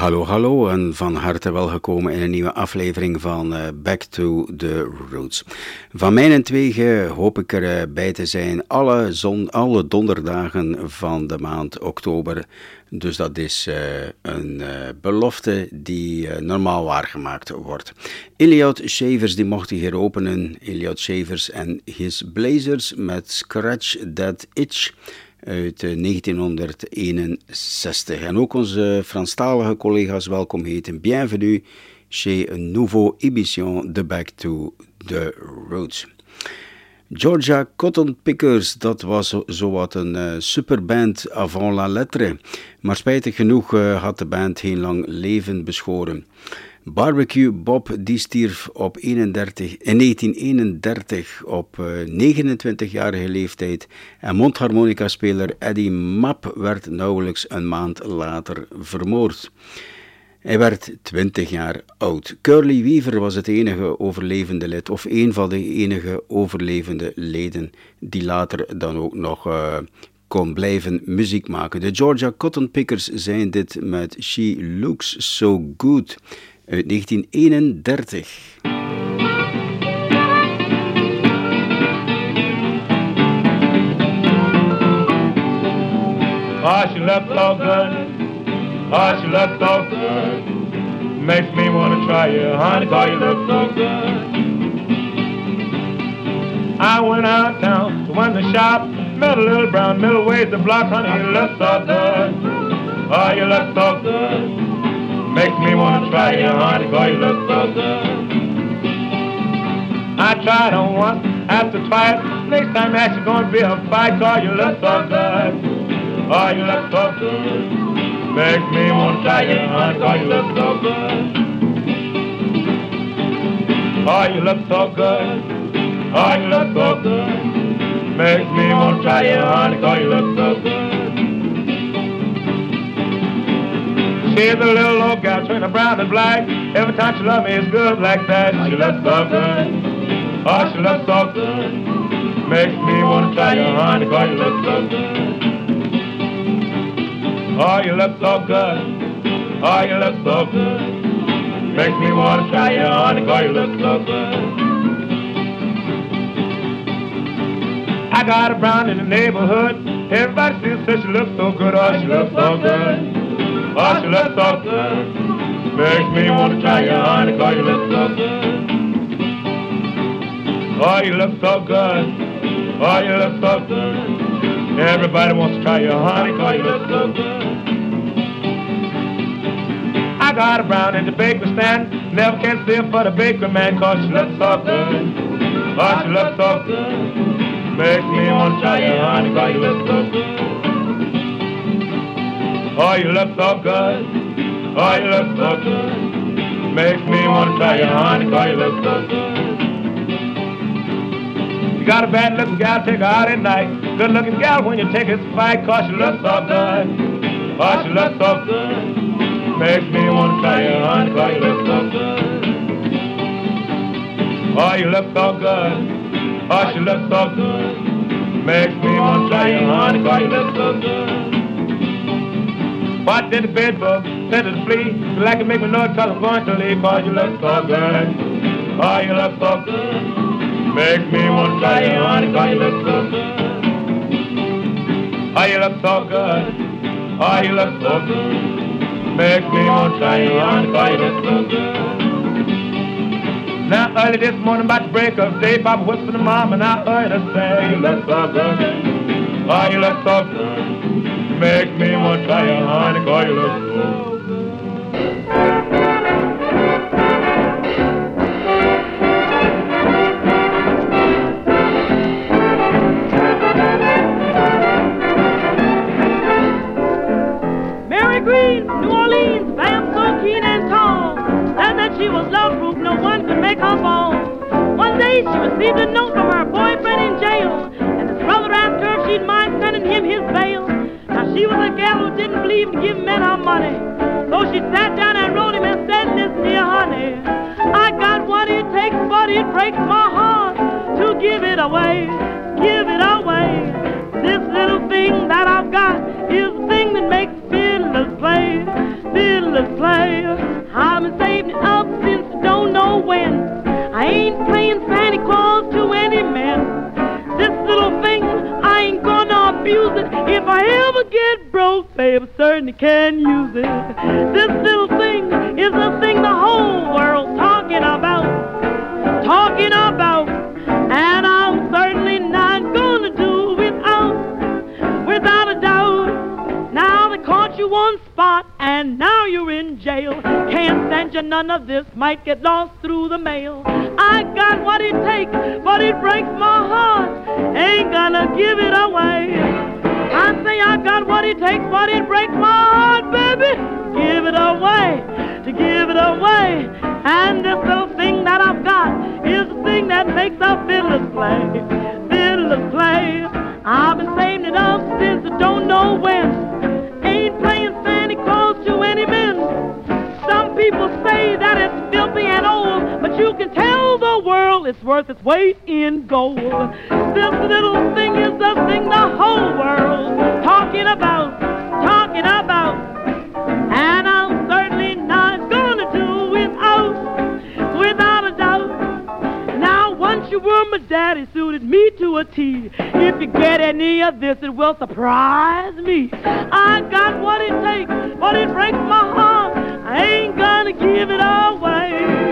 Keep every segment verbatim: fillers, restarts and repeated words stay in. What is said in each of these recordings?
Hallo, hallo en van harte welgekomen in een nieuwe aflevering van uh, Back to the Roots. Van mijn twegen hoop ik erbij uh, te zijn alle, zon, alle donderdagen van de maand oktober. Dus dat is uh, een uh, belofte die uh, normaal waargemaakt wordt. Elliot Shavers die mocht hier openen. Elliot Shavers en His Blazers met Scratch That Itch uit negentienhonderdeenenzestig. En ook onze Franstalige collega's welkom heten. Bienvenue chez een nouveau émission de Back to the Roots. Georgia Cotton Pickers, dat was zowat een uh, superband avant la lettre. Maar spijtig genoeg uh, had de band heel lang leven beschoren. Barbecue Bob die stierf op eenendertig, in negentien eenendertig op uh, negenentwintigjarige leeftijd en mondharmonica-speler Eddie Mapp werd nauwelijks een maand later vermoord. Hij werd twintig jaar oud. Curly Weaver was het enige overlevende lid, of een van de enige overlevende leden die later dan ook nog uh, kon blijven muziek maken. De Georgia Cotton Pickers zijn dit met She Looks So Good uit negentien eenendertig. Oh, she looks so good. Oh, she looks so good. Makes me want to try you, honey, cause you look so good. I went out town to one of the shop, met a little brown middle ways the block, honey, you look so good. Oh, you look so good. Makes me want to try you, honey, cause you look so good. I tried on once, after twice, next time that's gonna be a fight, cause you look so good. Oh, you look so good. Makes me want to try you, honey, cause you look so good. Oh, you look so good. Oh, you look so good. Makes me want to try you, honey, cause you look so good. She's a little old gal between the brown and black. Every time she love me, it's good like that. She looks so good. Oh, she looks so good. Makes me want to try you, honey, cause you look so good. Oh, you look so good. Oh, you look so good. Makes me want to try you, honey, cause you look so good. I got a brown in the neighborhood. Everybody still says she looks so good. Oh, she looks so good. Oh, she looks so good. Makes me want to try you, honey, cause you look so good. Oh, you look so good. Oh, you look so good. Everybody wants to try you, honey, cause you look so good. I got a brown in the bakery stand. Never can see her for the bakery man, cause she looks so good. Oh, she looks so good. Makes me want to try you, honey, cause you look so good. Oh, you look so good. Oh, you look so good. Makes me want to try you, honey, cause you look so good. You got a bad looking gal, take her out at night. Good looking gal when you take her to fight, cause she looks so good. Oh, she looks so good. Makes me want to try you, honey, cause you look so good. Oh, you look so good. Oh, she looks so good. Makes me want to try you, honey, cause you look so good. What did the bed bug said to the flea? Like it make me know it cause I'm going to leave, cause you look so good. Oh, you look so good. Makes me want to try you, honey, cause you look so good. Oh, you look so good. Oh, you look so good. Makes me want to try you, honey, cause you look so good. Now early this morning about the break of day, Papa whispered to Mom and I heard her say, you look so good. Oh, you look so good. Makes me want to try you, honey, cause you look so good. Green, New Orleans, bam, so keen and tall. Said that she was love-proof, no one could make her fall. One day she received a note from her boyfriend in jail, and his brother asked her if she'd mind sending him his bail. Now she was a gal who didn't believe in giving men her money, so she sat down and wrote him and said, listen here, honey, I got what it takes, but it breaks my heart to give it away, give it away. This little thing that I've got is the thing that makes Fiddler's play, Fiddler's play. I've been saving it up since I don't know when. I ain't playing Santa Claus to any man. This little thing, I ain't gonna abuse it. If I ever get broke, babe, I certainly can use it. This little thing is the thing the whole world's talking about. Talking about. And I'm certainly not gonna do without, without a doubt. Now they caught you on spot, and now you're in jail. Can't stand you, none of this might get lost through the mail. I got what it takes, but it breaks my heart. Ain't gonna give it away. I say I got what it takes, but it breaks my heart, baby. Give it away, to give it away. And this little thing that I've got is the thing that makes the fiddlers play. Fiddlers play. I've been saving it up since I don't know when. Ain't playing Santa Claus to any men. Some people say that it's filthy and old, but you can tell the world it's worth its weight in gold. This little thing is the thing the whole world talking about, talking about. And I'm certainly not gonna do without, without a doubt. Now once you were my daddy, suited me to a T. If you get any of this, it will surprise me. I got what it takes, but it breaks my heart. I ain't gonna give it away.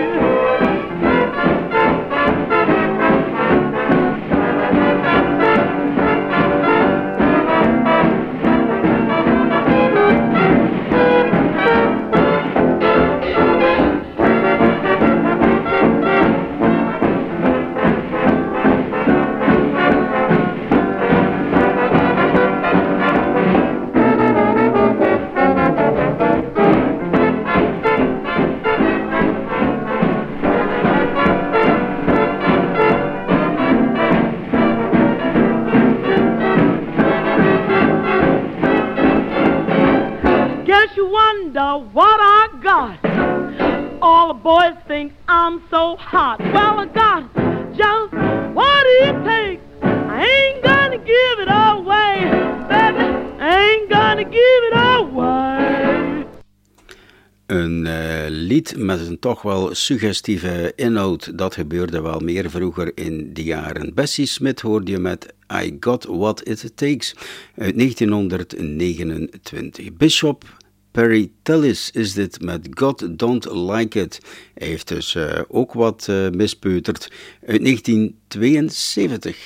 What I got. All the boys think I'm so hot. Well, I got just what it takes. I ain't gonna give it away, baby. I ain't gonna give it away. Een uh, lied met een toch wel suggestieve inhoud. Dat gebeurde wel meer vroeger in de jaren. Bessie Smith hoorde je met I Got What It Takes uit negentienhonderdnegenentwintig. Bishop Perry Tellis is dit met God Don't Like It. Hij heeft dus uh, ook wat uh, mispeuterd uit negentien tweeënzeventig.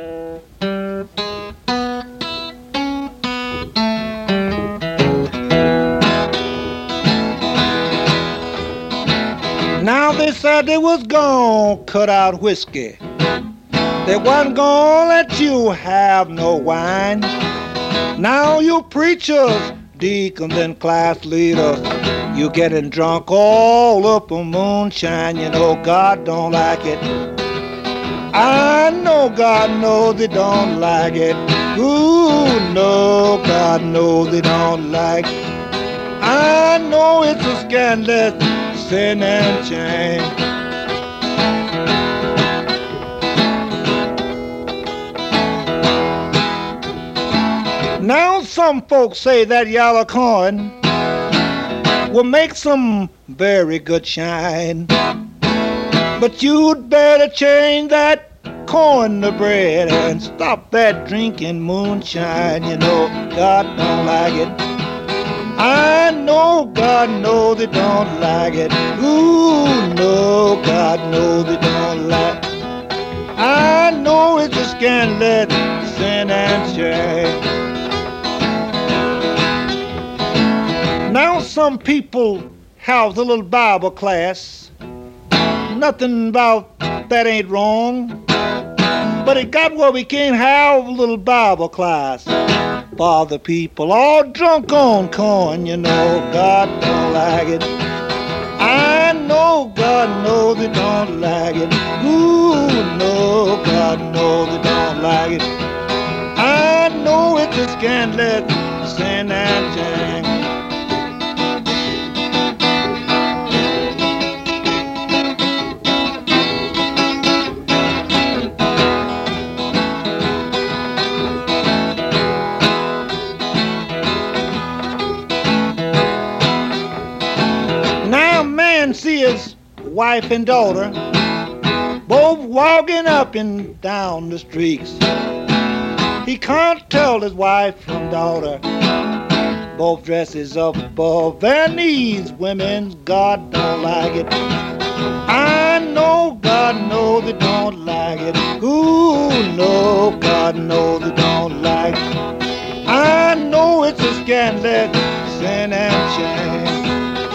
Now they said they was gonna cut out whiskey. They wasn't gonna let you have no wine. Now you preachers, deacons and class leaders, you getting drunk all up on moonshine. You know God don't like it. I know God knows they don't like it. Ooh, no, God knows they don't like it. I know it's a scandalous sin and shame. Now some folks say that yellow corn will make some very good shine, but you'd better change that corn to bread and stop that drinking moonshine. You know God don't like it. I know God knows they don't like it. Ooh, no, God knows they don't like it. I know it's a scandalous sin and shame. Now some people have a little Bible class. Nothing about that ain't wrong, but it got where we can't have a little Bible class for the people all drunk on corn. You know God don't like it. I know God knows they don't like it. Ooh, no, God knows they don't like it. I know it's a scandalous sin and shame. wife and daughter, both walking up and down the streets. He can't tell his wife from daughter, both dresses up above their knees. Women, God don't like it. I know God knows they don't like it. Ooh, no, God knows they don't like it. I know it's a scandalous sin and shame.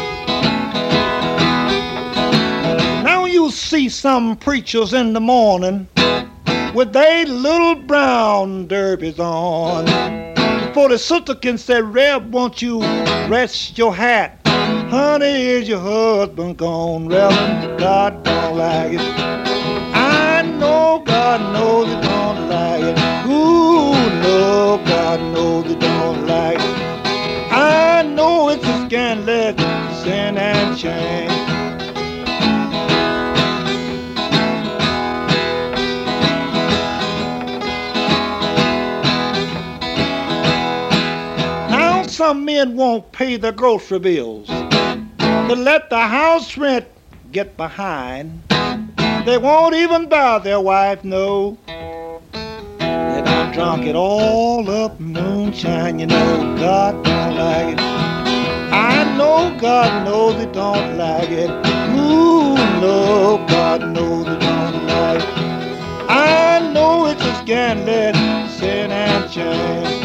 Now you see some preachers in the morning with their little brown derbies on. Before the sister can say, Reb, won't you rest your hat? Honey, is your husband gone? Reverend, God don't like it. I know God knows he don't like it. Ooh, no, God knows he don't like it. I know it's a scandalous sin and shame. Now some men won't pay their grocery bills, but let the house rent get behind. They won't even buy their wife no. They done drunk it all up moonshine. You know God don't like it. I know God knows he don't like it. Ooh, no, God knows he don't like it. I know it's a scandalous sin and shame.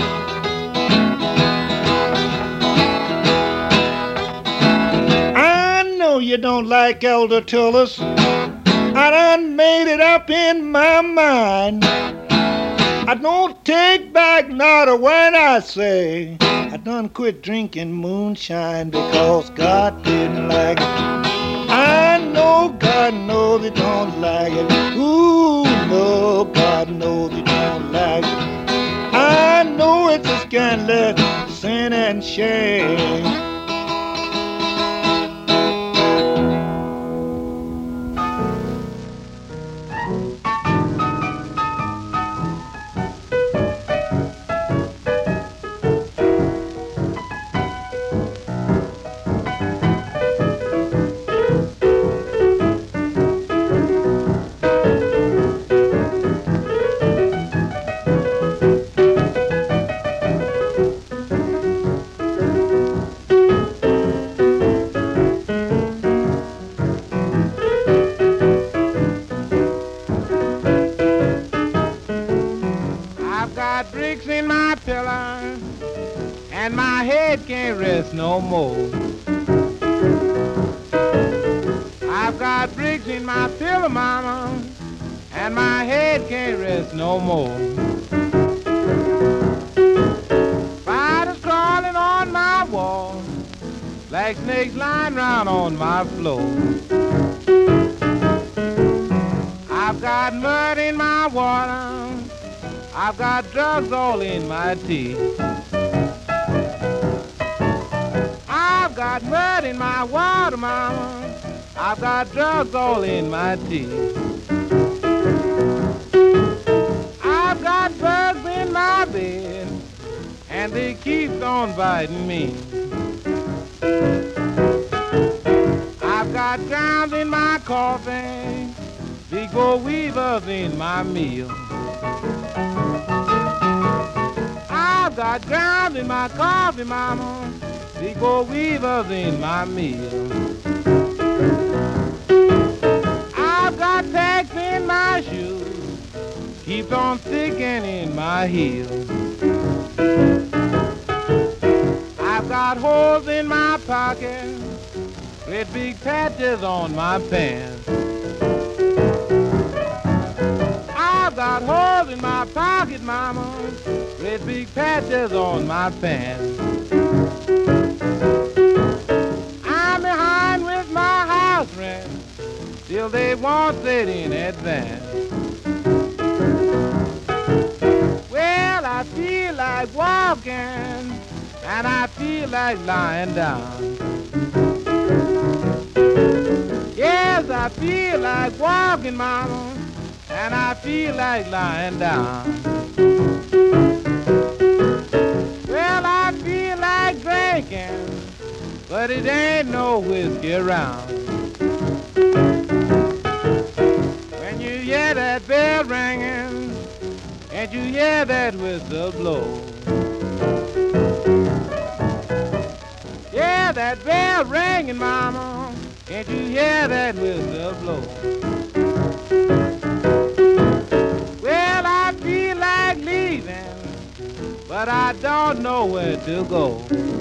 You don't like Elder Tullis. I done made it up in my mind. I don't take back not a word I say. I done quit drinking moonshine because God didn't like it. I know God knows he don't like it. Ooh, no, God knows he don't like it. I know it's a scandalous sin and shame. No more. I've got bricks in my pillow, mama, and my head can't rest no more. Spiders crawling on my wall, like snakes lying round on my floor. I've got mud in my water, I've got drugs all in my tea. I've got mud in my water, mama. I've got drugs all in my tea. I've got bugs in my bed, and they keep on biting me. I've got grounds in my coffee, big gold weavers in my meal. I've got grounds in my coffee, mama, big old weavers in my meal. I've got tacks in my shoes, keeps on sticking in my heels. I've got holes in my pockets, great big patches on my pants. I've got holes in my pocket, mama, great big patches on my pants. I'm behind with my house rent, till they won't it in advance. Well, I feel like walking, and I feel like lying down. Yes, I feel like walking, mama, and I feel like lying down. Well, I feel like drinking, but it ain't no whiskey around. Can't you hear that whistle blow? Yeah, that bell ringing, mama. Can't you hear that whistle blow? Well, I feel like leaving, but I don't know where to go.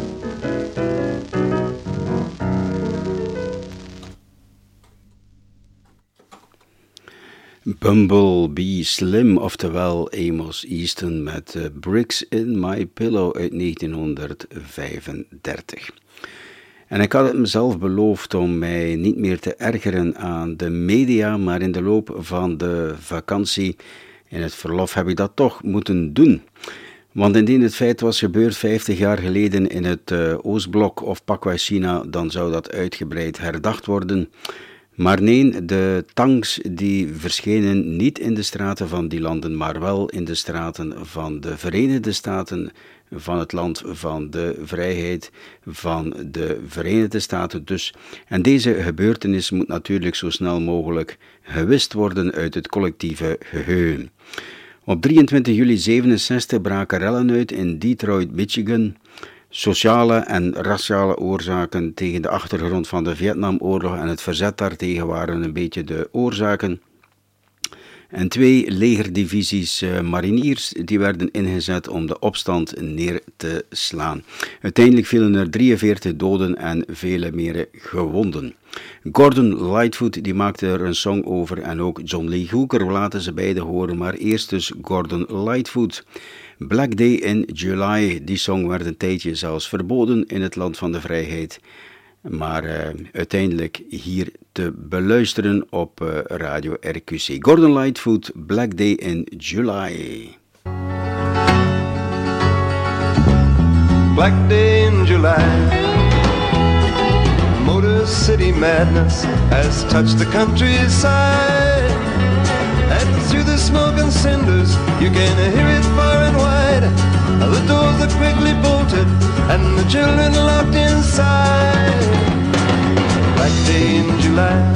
Bumblebee Slim, oftewel Amos Easton met uh, Bricks in My Pillow uit negentienhonderdvijfendertig. En ik had het mezelf beloofd om mij niet meer te ergeren aan de media, maar in de loop van de vakantie, in het verlof, heb ik dat toch moeten doen. Want indien het feit was gebeurd vijftig jaar geleden in het uh, Oostblok of pakweg China, dan zou dat uitgebreid herdacht worden. Maar nee, de tanks die verschenen niet in de straten van die landen, maar wel in de straten van de Verenigde Staten, van het land van de vrijheid van de Verenigde Staten dus. En deze gebeurtenis moet natuurlijk zo snel mogelijk gewist worden uit het collectieve geheugen. Op drieëntwintig juli zevenenzestig braken rellen uit in Detroit, Michigan. Sociale en raciale oorzaken tegen de achtergrond van de Vietnamoorlog en het verzet daartegen waren een beetje de oorzaken. En twee legerdivisies uh, mariniers die werden ingezet om de opstand neer te slaan. Uiteindelijk vielen er drieënveertig doden en vele meer gewonden. Gordon Lightfoot die maakte er een song over en ook John Lee Hooker, we laten ze beide horen, maar eerst dus Gordon Lightfoot. Black Day in July, die song werd een tijdje zelfs verboden in het land van de vrijheid, maar uh, uiteindelijk hier te beluisteren op uh, Radio R Q C. Gordon Lightfoot, Black Day in July. Black Day in July, Motor City madness has touched the countryside. And through the smoke and cinders, you can hear it far and wide. The doors are quickly bolted, and the children locked inside. Black Day in July,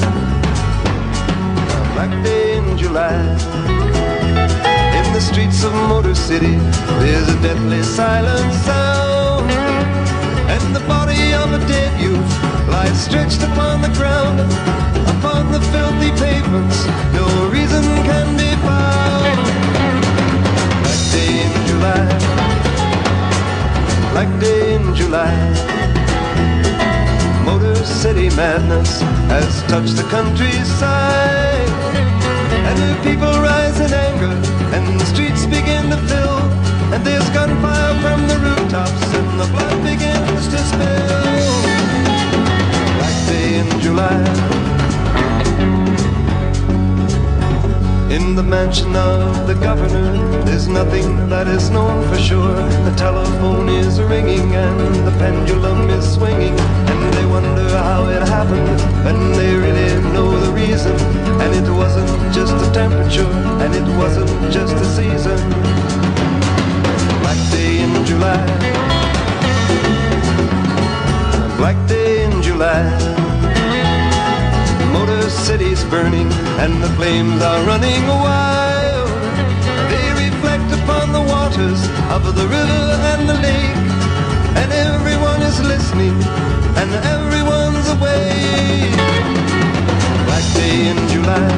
Black Day in July. In the streets of Motor City, there's a deathly silent sound. And the body of a dead youth lies stretched upon the ground. Upon the filthy pavements, no reason can be found. Black Day in July, Black Day in July. Motor City madness has touched the countryside. And the people rise in anger, and the streets begin to fill. And there's gunfire from the rooftops, and the blood begins to spill. Black Day in July. In the mansion of the governor, there's nothing that is known for sure. The telephone is ringing and the pendulum is swinging, and they wonder how it happened, and they really know the reason. And it wasn't just the temperature, and it wasn't just the season. Black Day in July, Black Day in July. Motor City's burning and the flames are running wild. They reflect upon the waters of the river and the lake, and everyone is listening and everyone's awake. Black Day in July,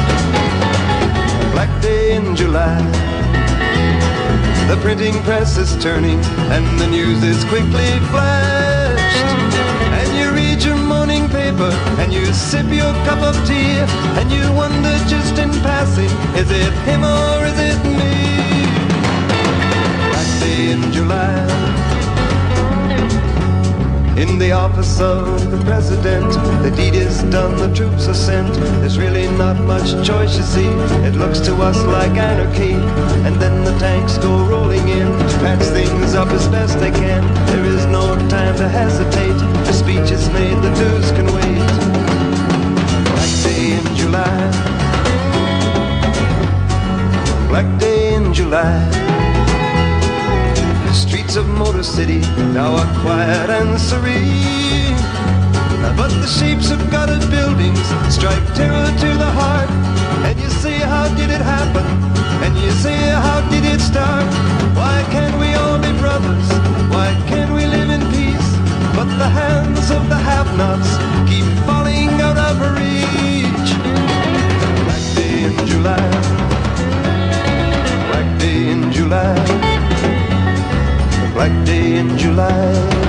Black Day in July. The printing press is turning and the news is quickly flashed, and you read your morning paper and you sip your cup of tea, and you wonder just in passing, is it him or is it me? Black Day in July. In the office of the president, the deed is done, the troops are sent. There's really not much choice, you see. It looks to us like anarchy. And then the tanks go rolling in to patch things up as best they can. There is no time to hesitate. The speech is made, the news can wait. Black Day in July, Black Day in July. The streets of Motor City now are quiet and serene, but the shapes of gutted buildings strike terror to the heart. And you say, how did it happen? And you say, how how did it start? Why can't we all be brothers? Why can't we live in peace? But the hands of the have-nots keep falling out of reach. Black day in July, black day in July, black day in July.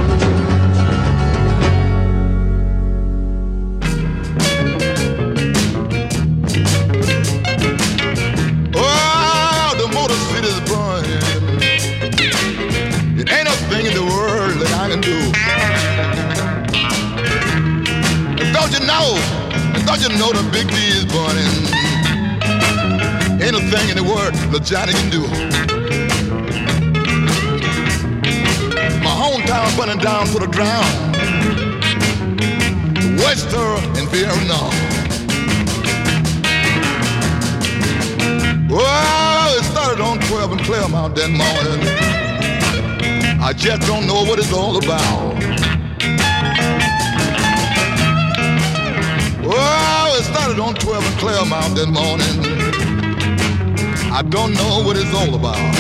Don't you know the Big D is burning? Ain't a thing in the world that Johnny can do. My hometown burning down to the ground. Wester and Vietnam. Well, it started on twelve in Claremont that morning. I just don't know what it's all about. Oh, it started on twelve in Claremont that morning. I don't know what it's all about.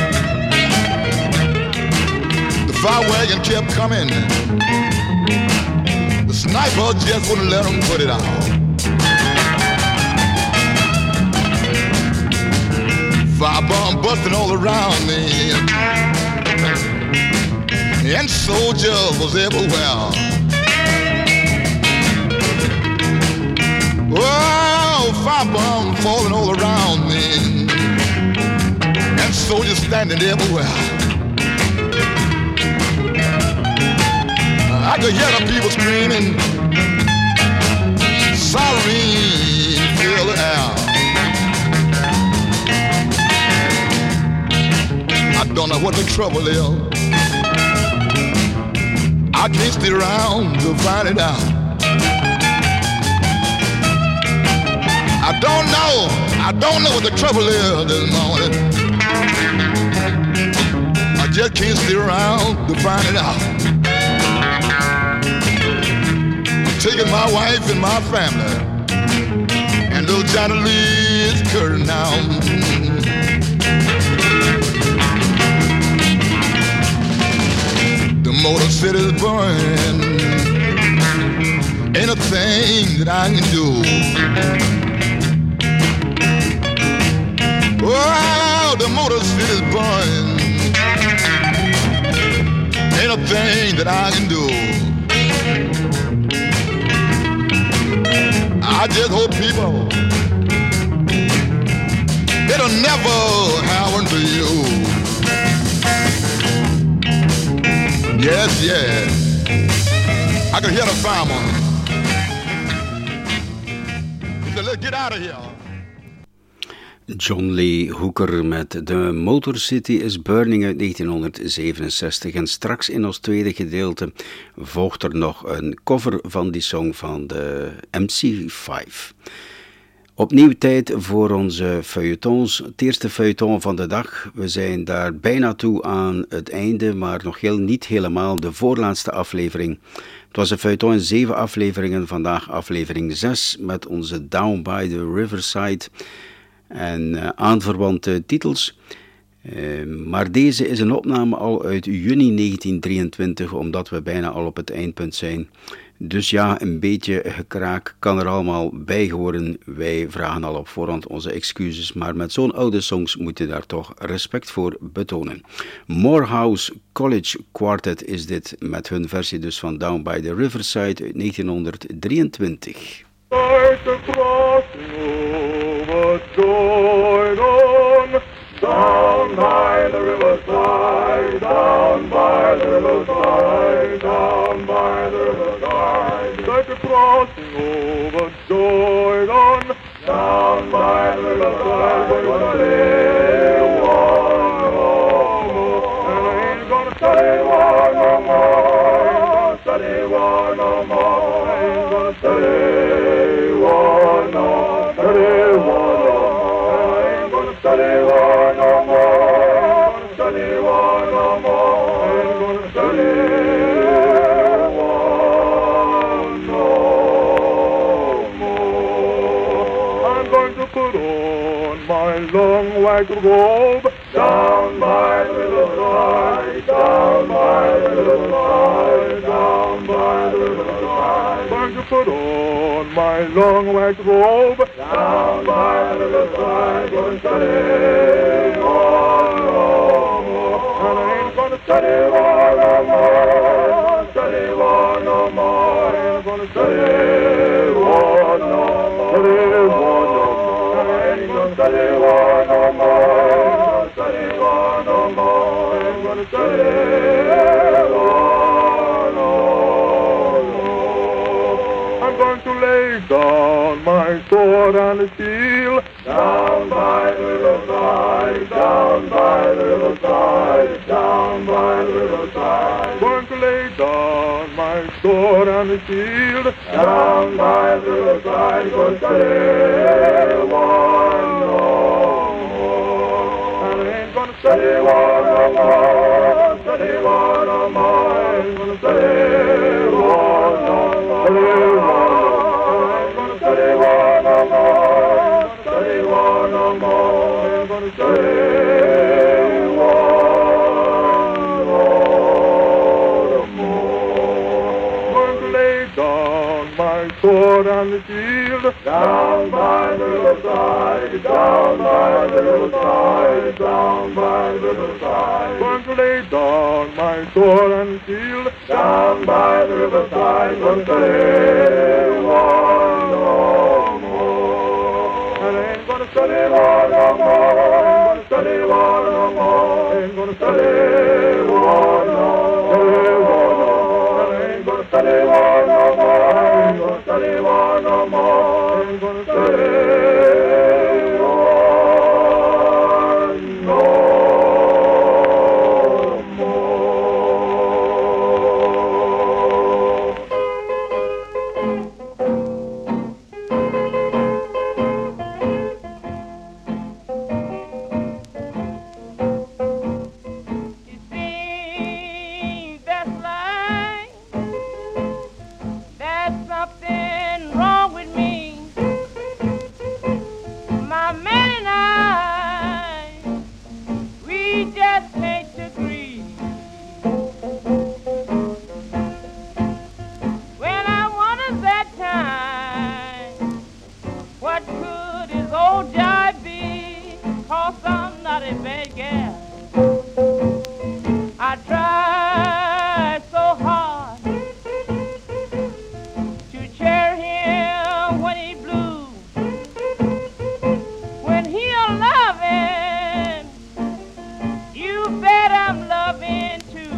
The fire wagon kept coming. The sniper just wouldn't let them put it out. Fire bomb busting all around me. And soldiers was everywhere. Oh, firebomb falling all around me, and soldiers standing everywhere. I could hear the people screaming, siren, fill the air. I don't know what the trouble is. I can't stay around to find it out. I don't know, I don't know what the trouble is this morning. I just can't stay around to find it out. I'm taking my wife and my family, and little Johnny Lee is curtain now. The Motor City's burning, ain't a thing that I can do. Oh, the Motor City's burning, ain't a thing that I can do. I just hope people, it'll never happen to you. Yes, yes, I can hear the fireman. He said, let's get out of here. John Lee Hooker met The Motor City is Burning uit negentienhonderdzevenenzestig. En straks in ons tweede gedeelte volgt er nog een cover van die song van de M C vijf. Opnieuw tijd voor onze feuilletons. Het eerste feuilleton van de dag. We zijn daar bijna toe aan het einde, maar nog heel niet helemaal de voorlaatste aflevering. Het was een feuilleton in zeven afleveringen. Vandaag aflevering zes met onze Down by the Riverside en uh, aanverwante titels. Uh, maar deze is een opname al uit juni negentien drieëntwintig, omdat we bijna al op het eindpunt zijn. Dus ja, een beetje gekraak kan er allemaal bij horen. Wij vragen al op voorhand onze excuses, maar met zo'n oude songs moet je daar toch respect voor betonen. Morehouse College Quartet is dit, met hun versie dus van Down by the Riverside uit negentienhonderddrieëntwintig. Down by the riverside, down by the riverside, down by the riverside, like a crossing over Jordan, down by the riverside, we're gonna stay one more, and I ain't gonna stay one no more, study one no more, I ain't gonna stay one no, study one no more, I ain't gonna study one no more, study one no more, I ain't gonna study one no more. I'm going to put on my long white robe down by the riverside, down by the riverside, down by the riverside. Going to put on my long white robe, down by the riverside, going to study war no more. And I ain't gonna study war no more, study war no more. I ain't gonna study war no more, study war no more. I ain't gonna study war no more, study war no more. I ain't gonna study war no more. I'm going to lay down my sword on the steel, down by the riverside, down by the riverside, down by the riverside. Going to lay down my sword on the shield, down by the riverside. Going to study war no more. And I ain't gonna study war no more, study war no more. I ain't gonna study war no more, study war. I ain't gonna study war no more, study war no more. I ain't gonna study war no more. Going to lay down my sword on the shield, down by the riverside, down by the riverside, down by the riverside. Going to lay down my sword on the shield, down by the riverside. Going to lay war no more. And I ain't gonna study war no more, ain't gonna study war no more, ain't gonna study war no more. And I ain't gonna study war no more, ain't gonna study war no more, ain't gonna study war no more. It seems that's like there's something wrong with me. My man and I, we just can't agree. When I wanted that time, what could his old jive be? 'Cause I'm not a bad gal. I tried so hard to cheer him when he blue. When he a loving, you bet I'm loving too.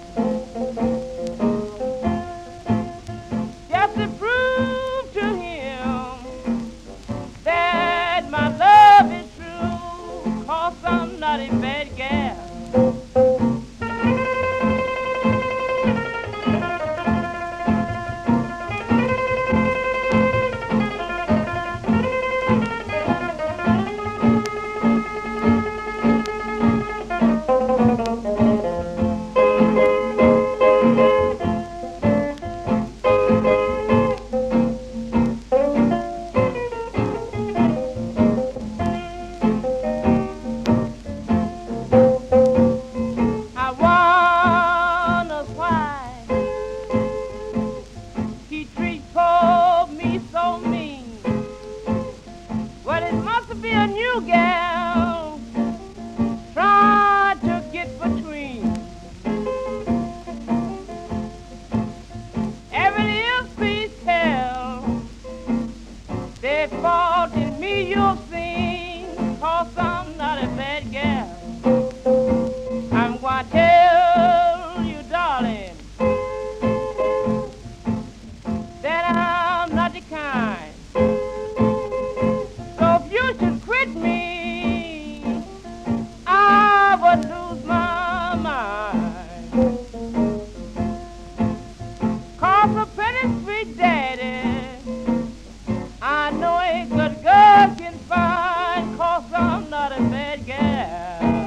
Just to prove to him that my love is true, 'cause I'm not a bad gal. I wonder why he treats poor me so mean. Well, it must be a new gal trying to get between. Every little piece tell they fault in me you'll see, 'cause I'm not a bad gal. I'm gonna tell you, darling, that I'm not the kind. So if you should quit me, I would lose my mind. 'Cause a pretty sweet daddy, I know a good girl can find, 'cause I'm not a bad gal.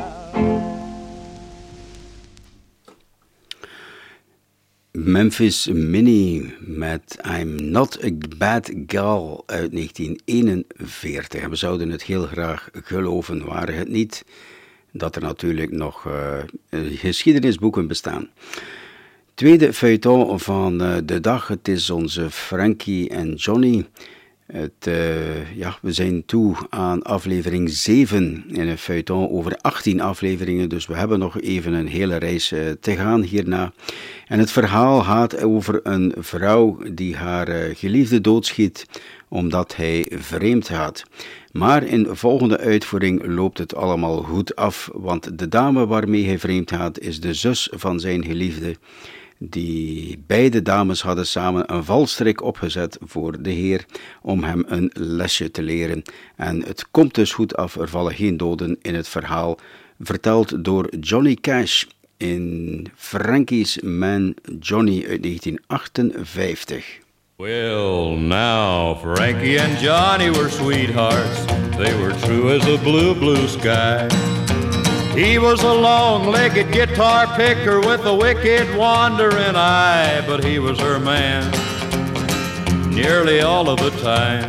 Memphis Minnie met I'm Not a Bad Gal uit negentien eenenveertig. En we zouden het heel graag geloven, waren het niet dat er natuurlijk nog uh, geschiedenisboeken bestaan. Tweede feuilleton van uh, de dag, het is onze Frankie en Johnny. Het, uh, ja, we zijn toe aan aflevering zeven in een feuilleton over achttien afleveringen, dus we hebben nog even een hele reis uh, te gaan hierna. En het verhaal gaat over een vrouw die haar uh, geliefde doodschiet omdat hij vreemd gaat. Maar in de volgende uitvoering loopt het allemaal goed af, want de dame waarmee hij vreemd gaat is de zus van zijn geliefde. Die beide dames hadden samen een valstrik opgezet voor de heer om hem een lesje te leren. En het komt dus goed af, er vallen geen doden in het verhaal, verteld door Johnny Cash in Frankie's Man Johnny uit negentien achtenvijftig. Well, now Frankie and Johnny were sweethearts. They were true as a blue, blue sky. He was a long-legged guitar picker with a wicked wandering eye, but he was her man nearly all of the time.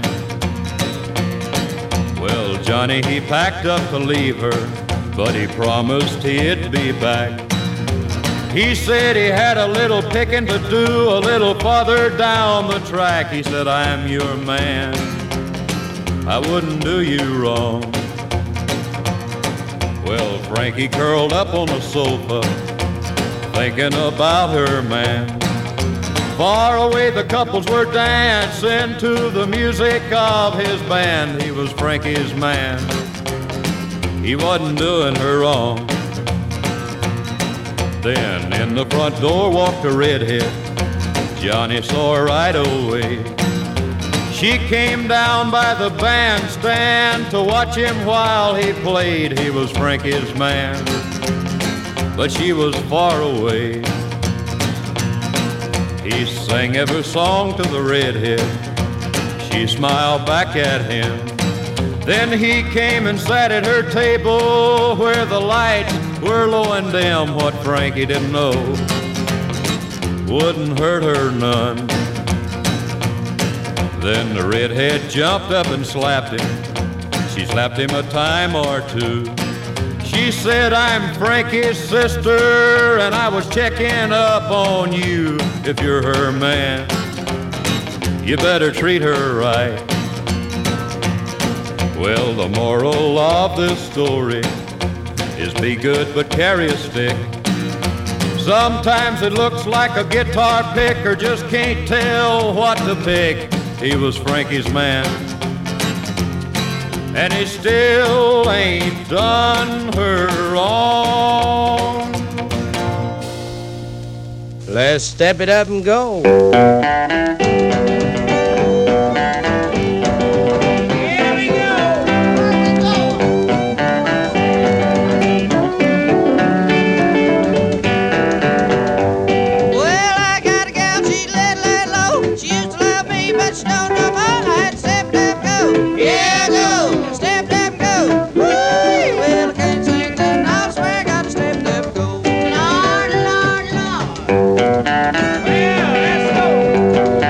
Well, Johnny, he packed up to leave her, but he promised he'd be back. He said he had a little picking to do a little farther down the track. He said, I'm your man, I wouldn't do you wrong. Well, Frankie curled up on the sofa, thinking about her man. Far away the couples were dancing to the music of his band. He was Frankie's man, he wasn't doing her wrong. Then in the front door walked a redhead. Johnny saw her right away. She came down by the bandstand to watch him while he played. He was Frankie's man, but she was far away. He sang every song to the redhead. She smiled back at him. Then he came and sat at her table where the lights were low and dim. What Frankie didn't know wouldn't hurt her none. Then the redhead jumped up and slapped him. She slapped him a time or two. She said, I'm Frankie's sister, and I was checking up on you. If you're her man, you better treat her right. Well, the moral of this story is be good but carry a stick. Sometimes it looks like a guitar pick or just can't tell what to pick. He was Frankie's man, and he still ain't done her wrong. Let's step it up and go. Well, let's go.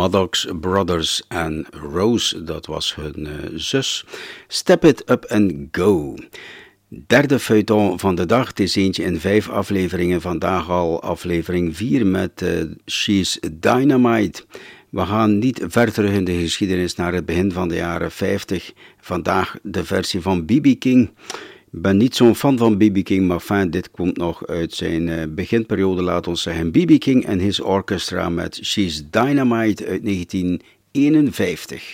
Maddox Brothers en Rose, dat was hun uh, zus. Step It Up and Go. Derde feuilleton van de dag. Het is eentje in vijf afleveringen. Vandaag al aflevering vier met uh, She's Dynamite. We gaan niet ver terug in de geschiedenis naar het begin van de jaren vijftig. Vandaag de versie van B B King. Ik ben niet zo'n fan van B B King, maar fijn, dit komt nog uit zijn uh, beginperiode, laat ons zeggen. B B King en his orchestra met She's Dynamite uit negentien eenenvijftig.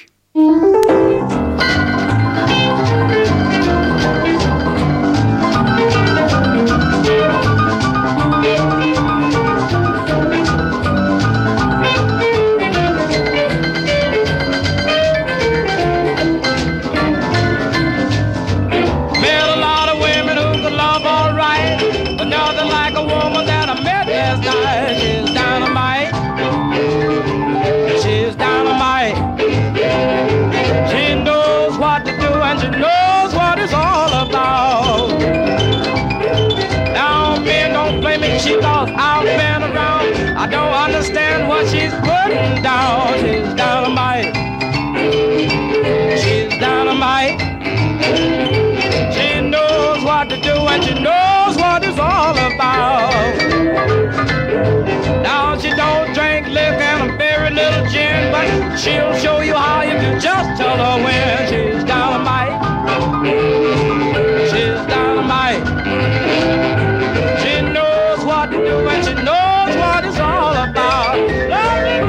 She's dynamite. She's dynamite. She knows what to do and she knows what it's all about. Now men don't blame me, she thought I've been around. I don't understand what she's putting down. She's dynamite. She's dynamite. She knows what to do and she knows what it's all about. Now she don't drink liquor and a very little gin, but she'll show you how if you just tell her when. She's dynamite. She's dynamite. She knows what to do and she knows what it's all about. Love me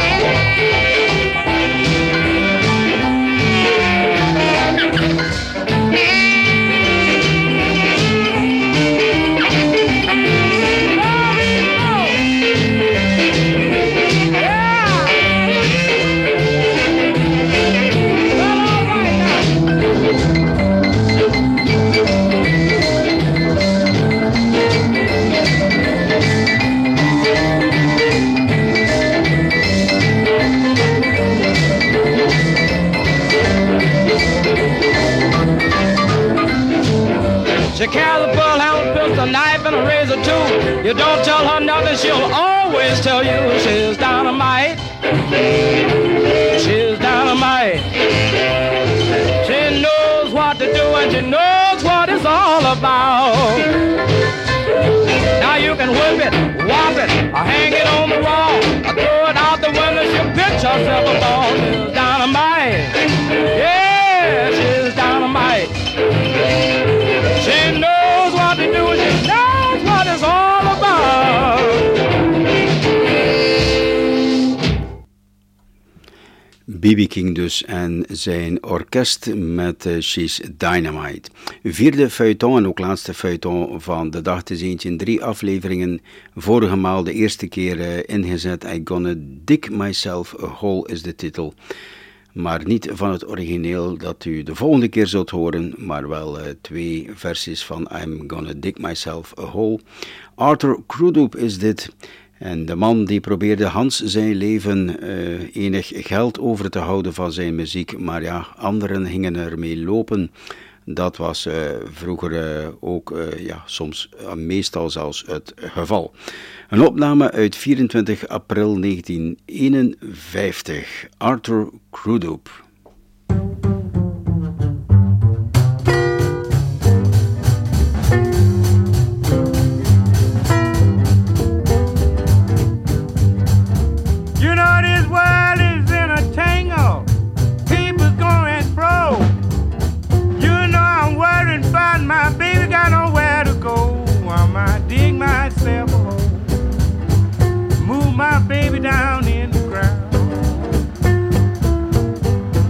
She carries a bullhound, pistol, knife, and a razor too. You don't tell her nothing, she'll always tell you she's dynamite. She's dynamite. She knows what to do and she knows what it's all about. Now you can whip it, whop it, or hang it on the wall, or throw it out the window, she'll pitch herself a ball. She's dynamite. Yeah, she's dynamite. She knows what to do, she knows what it's all about. B B King dus en zijn orkest met uh, She's Dynamite. Vierde feuilleton en ook laatste feuilleton van de dag. Het is eentje in drie afleveringen. Vorige maal de eerste keer uh, ingezet. I Gonna Dig Myself a Hole is de titel. Maar niet van het origineel dat u de volgende keer zult horen, maar wel uh, twee versies van I'm Gonna Dig Myself a Hole. Arthur Crudup is dit. En de man die probeerde Hans zijn leven uh, enig geld over te houden van zijn muziek, maar ja, anderen gingen ermee lopen. Dat was uh, vroeger uh, ook uh, ja, soms, uh, meestal zelfs het geval. Een opname uit vierentwintig april negentien eenenvijftig. Arthur Crudup. My baby down in the ground.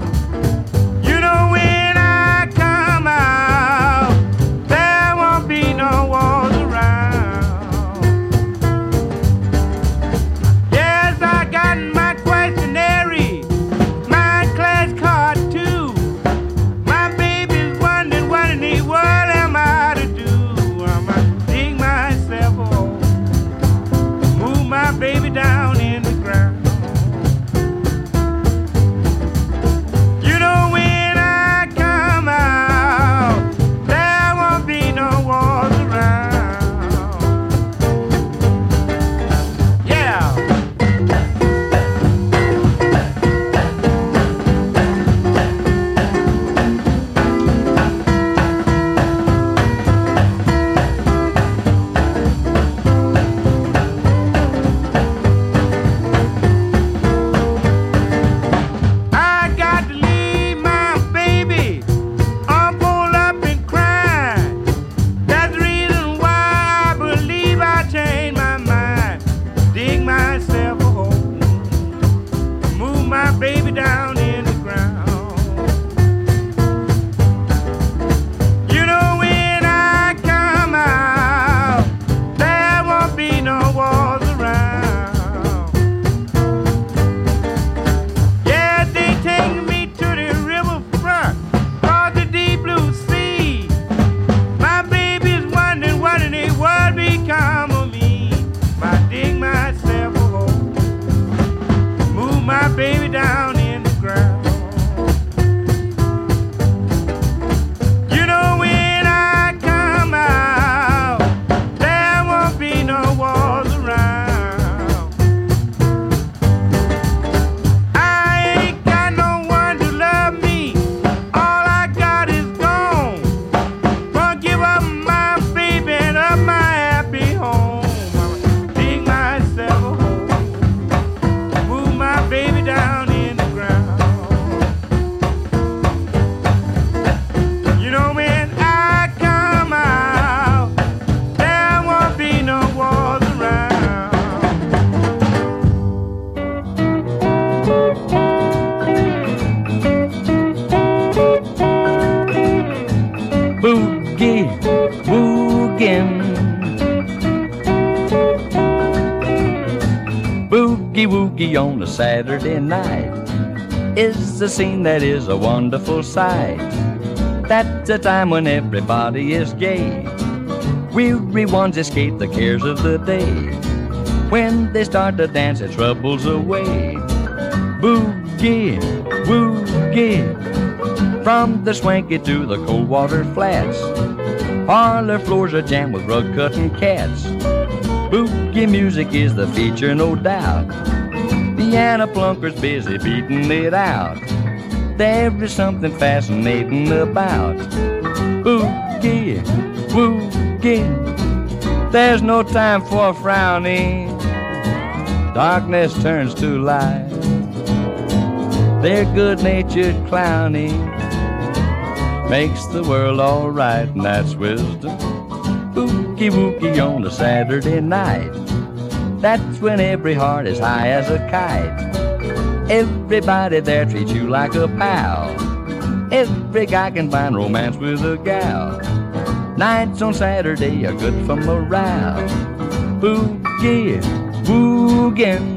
Boogie woogie on a Saturday night is a scene that is a wonderful sight. That's a time when everybody is gay. Weary ones escape the cares of the day. When they start to dance, their troubles away. Boogie woogie from the swanky to the cold water flats. Parlor floors are jammed with rug-cutting cats. Boogie music is the feature, no doubt. Piano plunkers busy beating it out. There is something fascinating about boogie woogie. There's no time for frowning. Darkness turns to light. Their good-natured clowning makes the world all right, and that's wisdom. Boogie woogie on a Saturday night. That's when every heart is high as a kite. Everybody there treats you like a pal. Every guy can find romance with a gal. Nights on Saturday are good for morale. Boogie woogin'.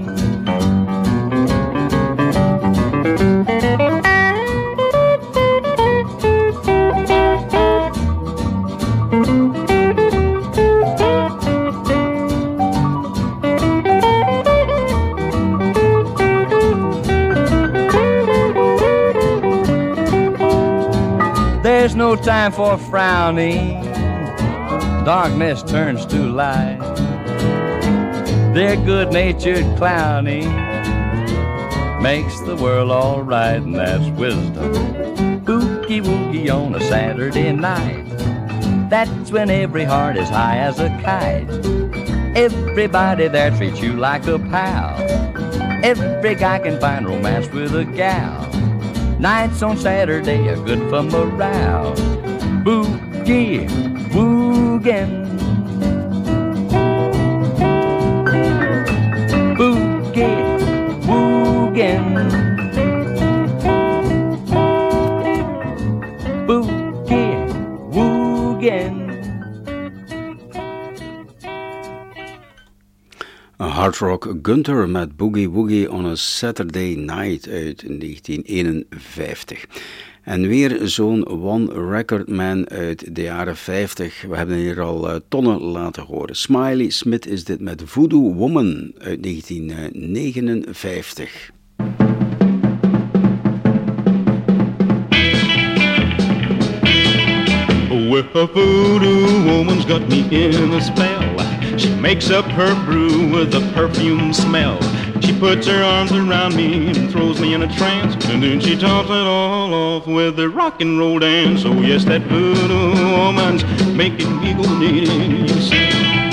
There's no time for frowning. Darkness turns to light. Their good-natured clowning makes the world all right, and that's wisdom. Boogie woogie on a Saturday night. That's when every heart is high as a kite. Everybody there treats you like a pal. Every guy can find romance with a gal. Nights on Saturday are good for morale. Boogie woogin'. Boogie woogin'. Boogie woogin'. Hard Rock Gunther met Boogie Woogie on a Saturday Night uit negentien eenenvijftig. En weer zo'n one-record man uit de jaren vijftig. We hebben hier al uh, tonnen laten horen. Smiley Smith is dit met Voodoo Woman uit negentien negenenvijftig. Well, a voodoo woman's got me in a spell. She makes up her brew with a perfume smell. She puts her arms around me and throws me in a trance, and then she tops it all off with a rock and roll dance. Oh yes, that voodoo woman's making me go nitty, you see.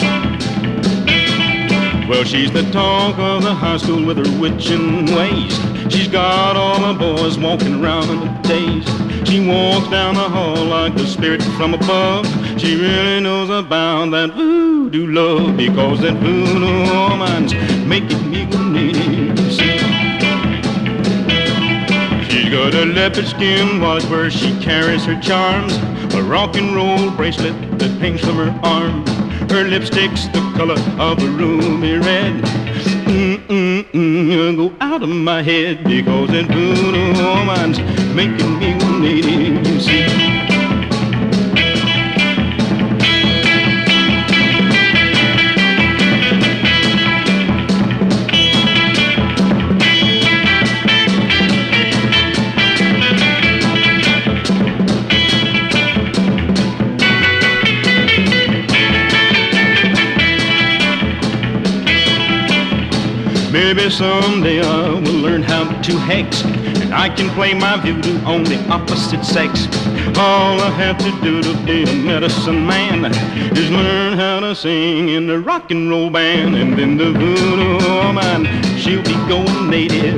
Well, she's the talk of the high school with her witching ways. She's got all the boys walking around in a daze. She walks down the hall like a spirit from above. She really knows about that voodoo love, because that voodoo woman's making me go nitty. She's got a leopard skin wallet where she carries her charms, a rock and roll bracelet that hangs from her arm. Her lipstick's the color of a ruby red. Mm-mm-mm, go out of my head, because that voodoo woman's making me go nitty, you see. Maybe someday I will learn how to hex, and I can play my voodoo on the opposite sex. All I have to do to be a medicine man is learn how to sing in the rock and roll band, and then the voodoo woman, she'll be going native.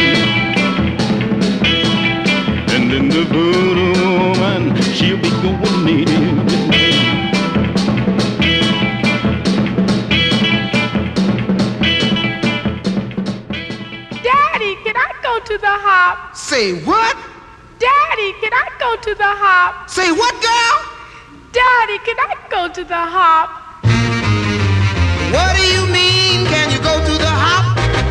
And then the voodoo woman, she'll be going native. To the hop. Say what? Daddy, can I go to the hop? Say what, girl? Daddy, can I go to the hop? What do you mean, can you go to the hop?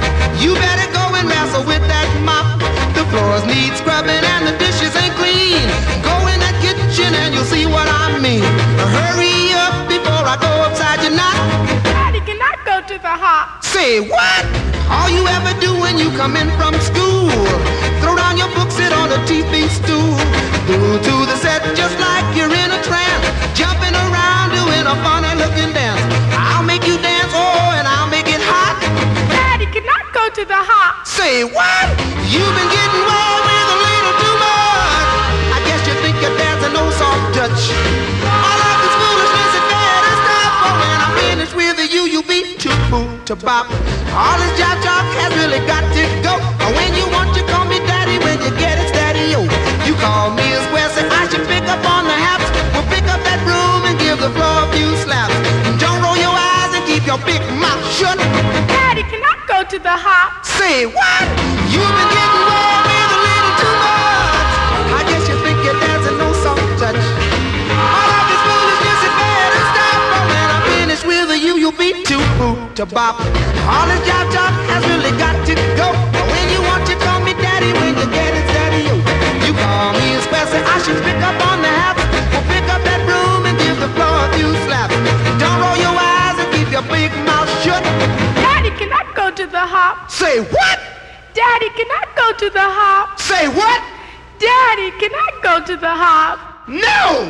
Say what? All you ever do when you come in from school, throw down your book, sit on a T V stool, do to the set just like you're in a trance, jumping around doing a funny looking dance. I'll make you dance, oh, and I'll make it hot. Daddy, can I go to the hop? Say what? You've been getting wild with a little too much. I guess you think your dad's a no soft touch. All of this foolishness is better stop. For when I'm finished with you, you'll be too fool to bop. All this job job has really got to go. When you want, you call me daddy. When you get it, daddy, oh. You call me as well, say I should pick up on the haps. We'll pick up that broom and give the floor a few slaps. Don't roll your eyes and keep your big mouth shut. Daddy, can I go to the hop? Say what? You've been getting wild with a little too much. I guess you think your dad's a no soft touch. All of this foolishness is better stop. But when I'm finished with you, you'll be too fool to bop. All this job job has really got to go. When you want, you call me daddy. When you get it, daddy, oh. You call me as well, say I should pick up on the haps. We'll pick up that broom and give the floor a few slaps. Don't roll your eyes and keep your big mouth shut. Daddy, can I go to the hop? Say what? Daddy, can I go to the hop? Say what? Daddy, can I go to the hop? No!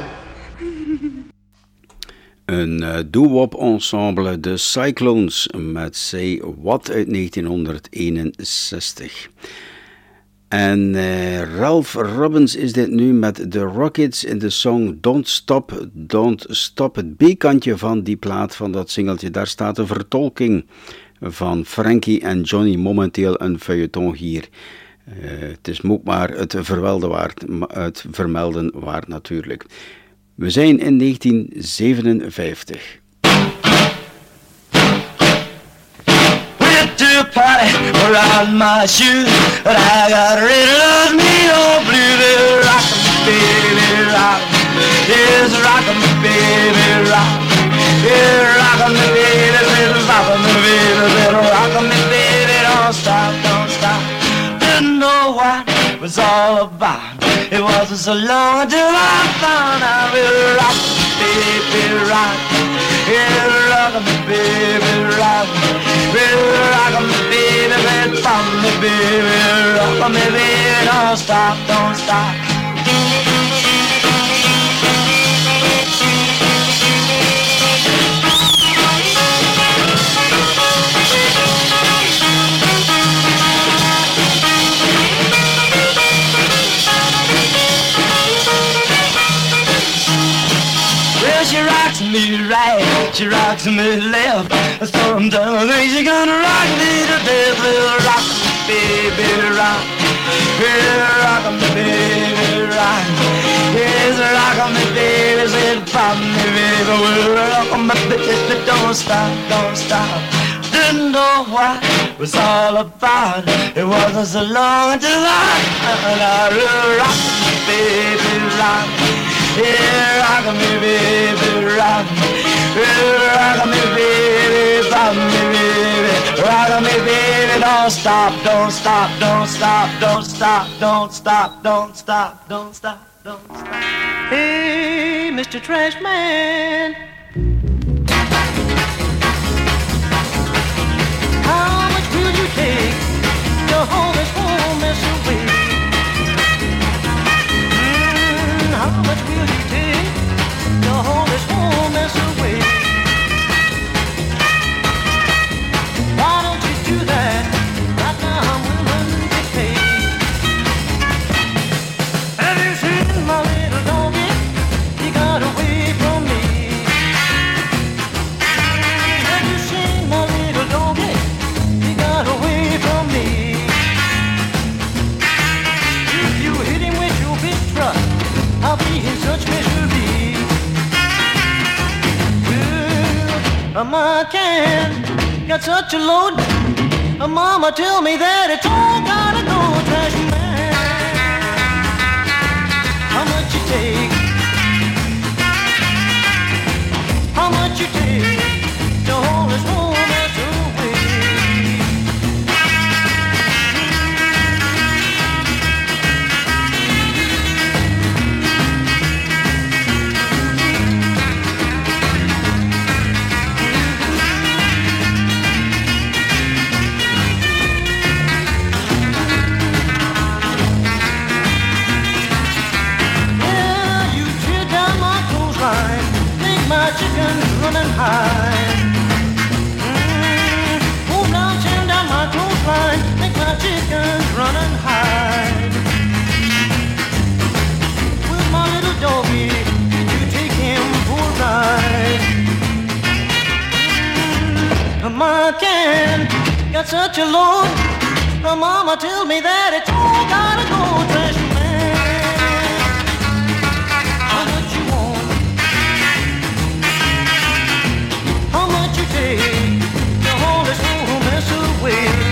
Een uh, doo-wop ensemble, de Cyclones, met Say What uit negentien eenenzestig. En uh, Ralph Robbins is dit nu met The Rockets in de song Don't Stop, Don't Stop. Het B-kantje van die plaat, van dat singeltje, daar staat een vertolking van Frankie en Johnny, momenteel een feuilleton hier. Uh, het is ook maar het, waard, het vermelden waard natuurlijk. We zijn in negentien zevenenvijftig. Went to a party, around my shoes, but I got ready to lose me old blue. They're rockin' me, baby, rockin' me. Yes, rockin' me, baby, rockin' me. Yeah, rockin' me, baby, little rockin' me, baby, little rockin' me, baby. Don't stop, don't stop. Didn't know what it was all about. It wasn't so long until I found out. Well, rock me, baby, rock me. Yeah, rock me, baby, rock me. Well, rock me, baby, baby, rock me, baby, rock me, baby. Don't stop, don't stop. She rocks me right, she rocks me left. Sometimes she gonna rock me to death. Well, rock me, baby, rock. Well, rock me, baby, rock. Yes, rock me, baby, said pop me, baby. Well, rock me, baby, don't stop, don't stop. Didn't know what it was all about. It wasn't so long until I, I rock me, baby, rock. Yeah, rock me, baby, rock me. Yeah, rock me, baby, rock me, baby. Rock me, baby, don't stop, don't stop, don't stop, don't stop, don't stop, don't stop, don't stop, don't stop. Hey, Mister Trash Man, how much will you take to hold this whole mess away? How much will you take to hold this whole mess away? Why don't you do that? Right now I'm willing to pay. Have you seen my little doggy? He got away from me. Have you seen my little doggy? He got away from me. If you hit him with your big truck, I'll be in such misery. Well, my can got such a load. Mama tell me that it's all gotta go. Trash man, how much you take? How much you take to hold this whole mess away? got such a load. My mama tells me that it's all gotta go. Trash man, how much you want? How much you take to haul this whole mess away?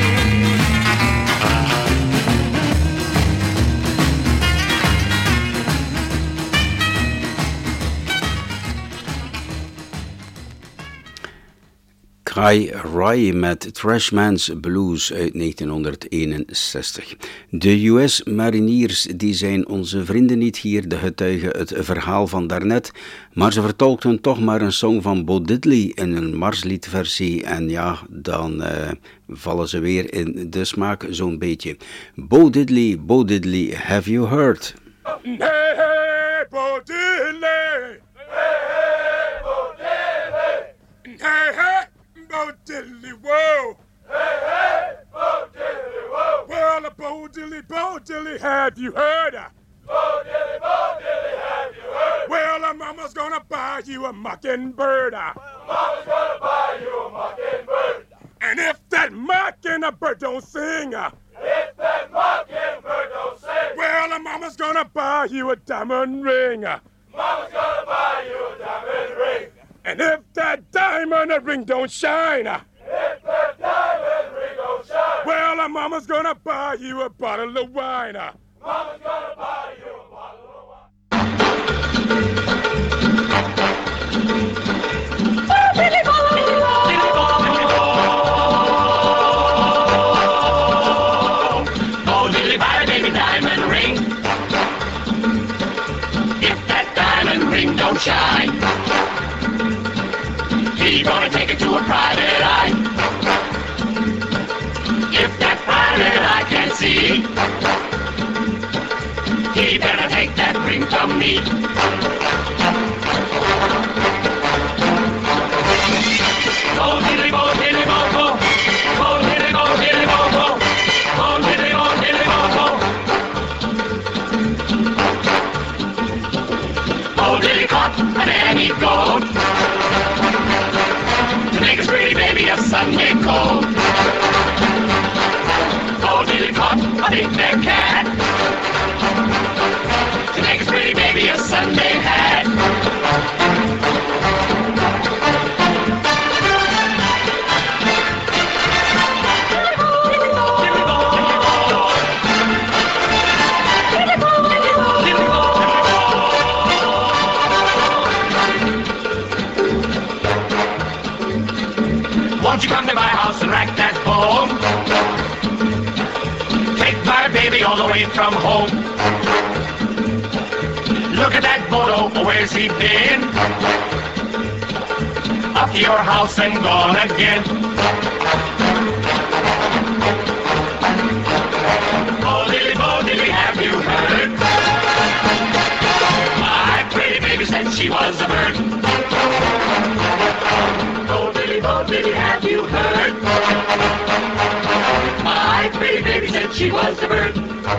Cry Rai met Trashman's Blues uit negentienhonderdeenenzestig. De U S mariniers die zijn onze vrienden niet hier, de getuigen het verhaal van daarnet, maar ze vertolkten toch maar een song van Bo Diddley in een marsliedversie en ja, dan uh, vallen ze weer in de smaak zo'n beetje. Bo Diddley, Bo Diddley, have you heard? Hey, hey, Bo Diddley! Hey, hey, Bo Diddley! Hey, hey! Bo Diddley, whoa! Hey, hey, Bo Diddley, whoa! Well, Bo Diddley, Bo Diddley, have you heard? Bo Diddley, Bo Diddley, have you heard? Well, uh, Mama's gonna buy you a mockingbird. Well, Mama's gonna buy you a mockingbird. And if that mockingbird don't sing, uh, if that mockingbird don't sing, well, uh, Mama's gonna buy you a diamond ring. Mama's gonna buy you a diamond ring. And if that diamond ring don't shine, if that diamond ring don't shine, well, uh, Mama's gonna buy you a bottle of wine. Mama's gonna buy you a bottle of wine. Oh, Billy Boy! Billy Boy! Oh, Billy, buy a baby diamond ring. If that diamond ring don't shine, he's gonna take it to a private eye. If that private eye can't see, he better take that ring from me. Go diddly go diddly go go, go diddly go diddly go go, go diddly go diddly go go. Go diddly caught an Annie goat to make his pretty baby a Sunday coat. Go diddly caught a big fat cat to make his pretty baby a Sunday hat. Won't you come to my house and rack that bone? Take my baby all the way from home. Look at that Bodo, where's he been? Up to your house and gone again. Oh, Lily, Bo, Lily, have you heard? My pretty baby said she was a bird. Oh, Lily, Bo, Lily, have you heard? My pretty baby said she was a bird.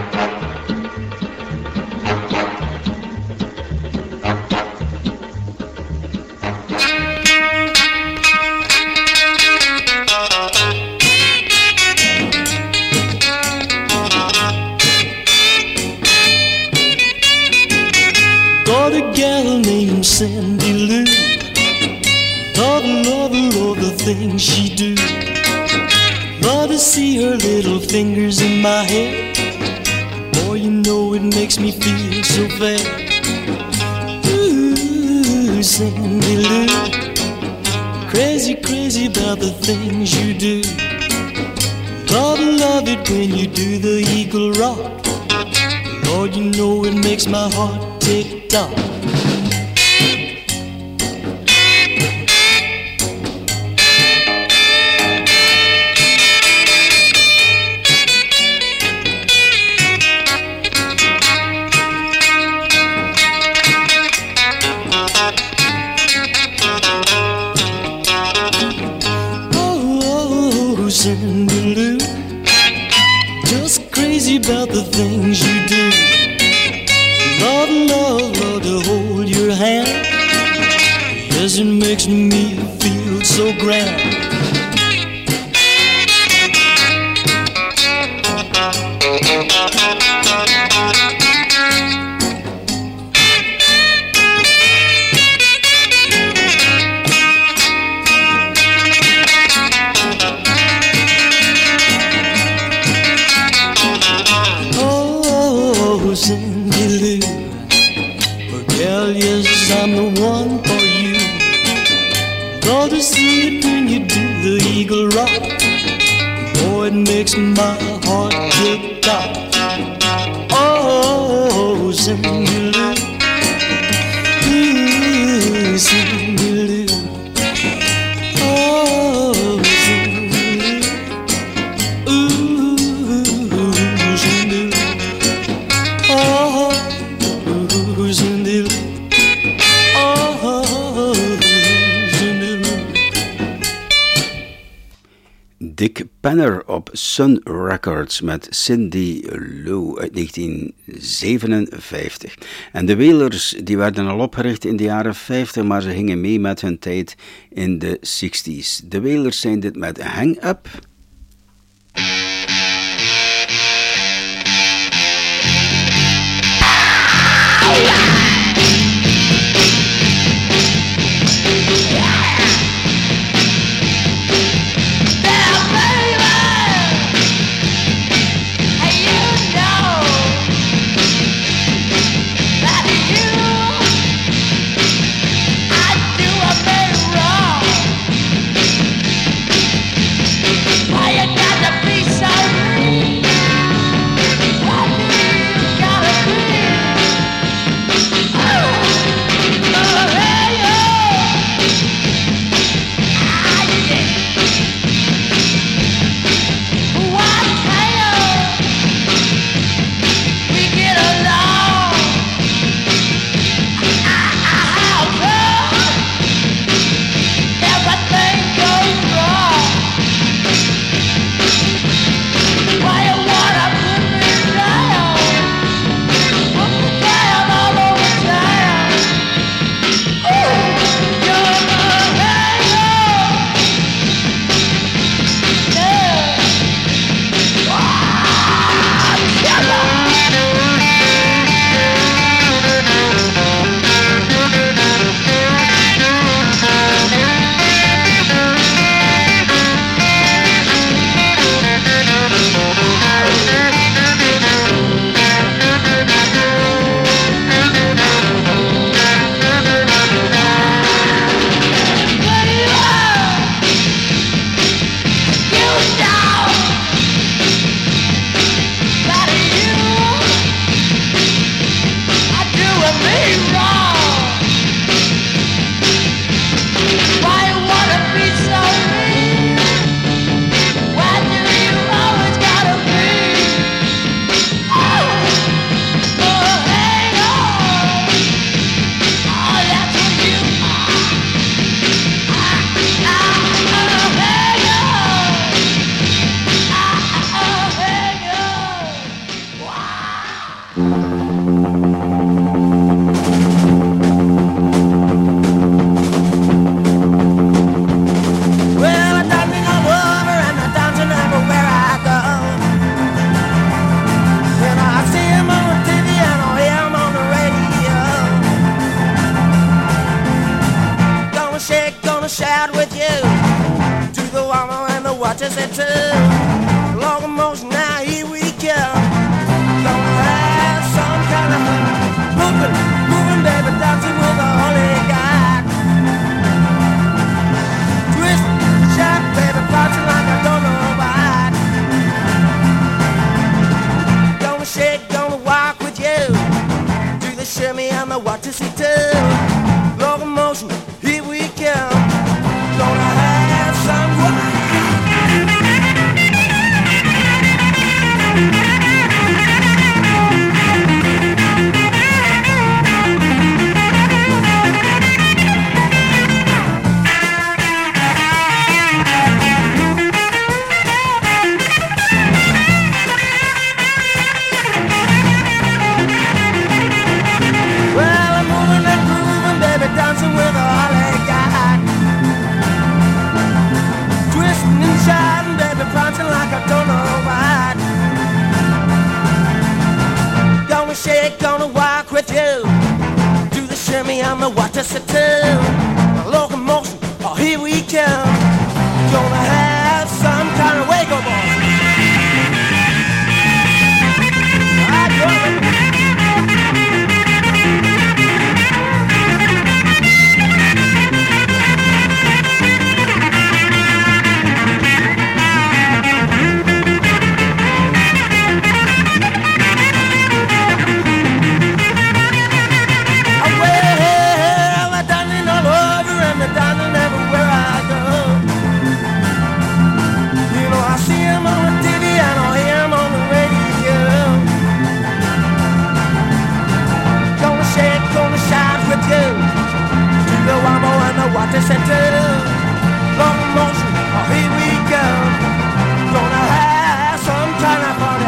Got a gal named Sandy Lou. Love, love, love the things she do. Love to see her little fingers in my hair. Boy, you know it makes me feel so bad. Ooh, Sandy Lou, crazy, crazy about the things you do. Love, love it when you do the eagle rock. Lord, you know it makes my heart tick tock. Sandy Lou, just crazy about the things you do. Love, love, love to hold your hand. Yes, it makes me feel so grand. makes my heart tick-tock. Oh, Cindy Lou, ooh, Cindy Lou. Oh, Cindy Lou, ooh, Cindy Lou. Oh, Cindy Lou. Oh, Cindy Lou. Dick Penner op Sun Records met Cindy Lou uit negentien zevenenvijftig. En de Wailers die werden al opgericht in de jaren vijftig, maar ze gingen mee met hun tijd in de zestig's. De Wailers zijn dit met Hang Up. him on the T V, I don't hear him on the radio. Gonna shake, gonna shout with you to the Wambo and the water center. Long motion, oh here we go. Gonna have some kind of fun.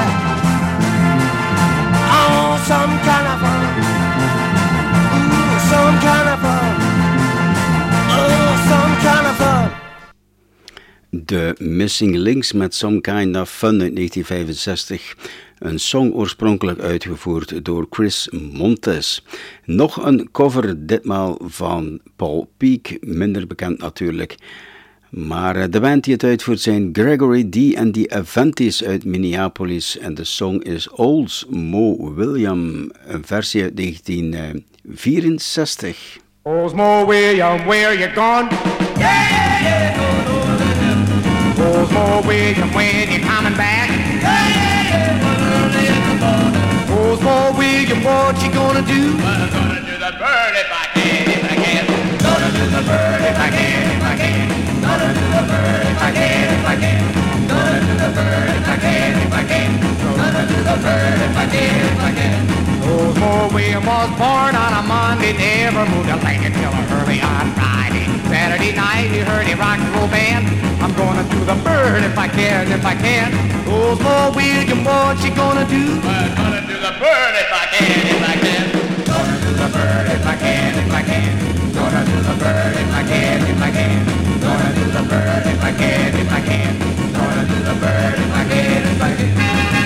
Oh, some kind of fun. Ooh, some kind of fun. Oh, some kind of fun. The Missing Links met Some Kind of Fun uit negentien vijfenzestig. Een song oorspronkelijk uitgevoerd door Chris Montes. Nog een cover, ditmaal van Paul Peak, minder bekend natuurlijk. Maar de band die het uitvoert zijn Gregory D. en The Aventis uit Minneapolis. En de song is Old Mo William, een versie uit negentien vierenzestig. Old Mo William, where you gone? Yeah, yeah, yeah. Old Mo William, when you coming back? Yeah, yeah, yeah. Old Mo William, what you gonna do? Well, I'm gonna do the bird if I can, if I can. Gonna do the bird if I can, if I can. Gonna do the bird if I can, if I can. Gonna do the bird if I can, if I can. Gonna do the bird if I can, if I can. Old Mo William was born on a Monday, never moved a leg until early on Friday. Saturday night he heard a rock and roll band. I'm gonna do the bird if I can, if I can. Old Mo William, what you gonna do? I'm gonna do the bird if I can, if I can. Gonna do the bird if I can, if I can. Gonna do the bird if I can, if I can. Gonna do the bird if I can, if I can. Gonna do the bird if I can, if I can.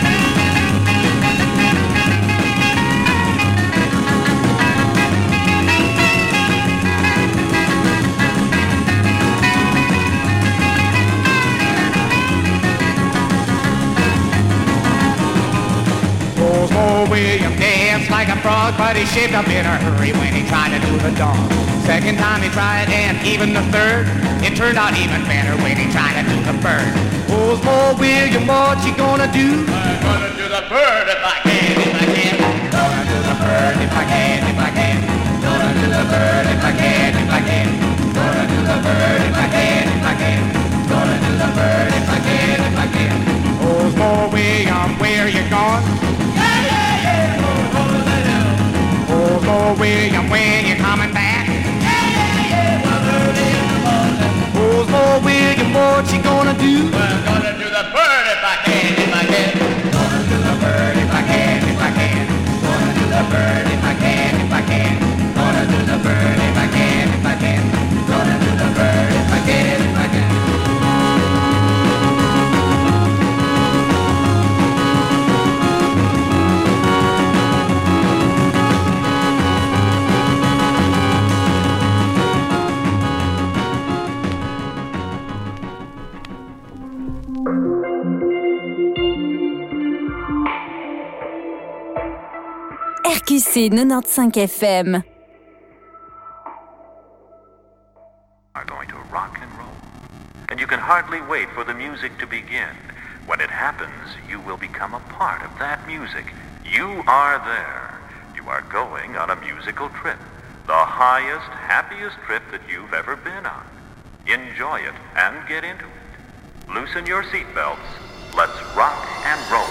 Old Mo William danced like a frog, but he shaped up in a hurry when he tried to do the dog. Second time he tried, and even the third, it turned out even better when he tried to do the bird. Old Mo William, what you gonna do? I'm gonna do the bird if I can, if I can. Gonna do the bird if I can, if I can. Gonna do the bird if I can, if I can. Gonna do the bird if I can, if I can. Gonna do the bird if I can, if I can. Old Mo William, where you gone? Yeah, yeah, yeah. Old Mo William, when you coming back? Yeah, yeah, yeah. Old Mo William, what you gonna do? Well, I'm gonna do the bird if I can, if I can. Gonna do the bird if I can, if I can. Gonna do the bird if I can, if I can. Gonna do the bird if I can, if I can. Gonna do the bird if I can, if I can. R Q C ninety-cinq F M. Are going to rock and roll. And you can hardly wait for the music to begin. When it happens, you will become a part of that music. You are there. You are going on a musical trip. The highest, happiest trip that you've ever been on. Enjoy it and get into it. Loosen your seatbelts. Let's rock and roll.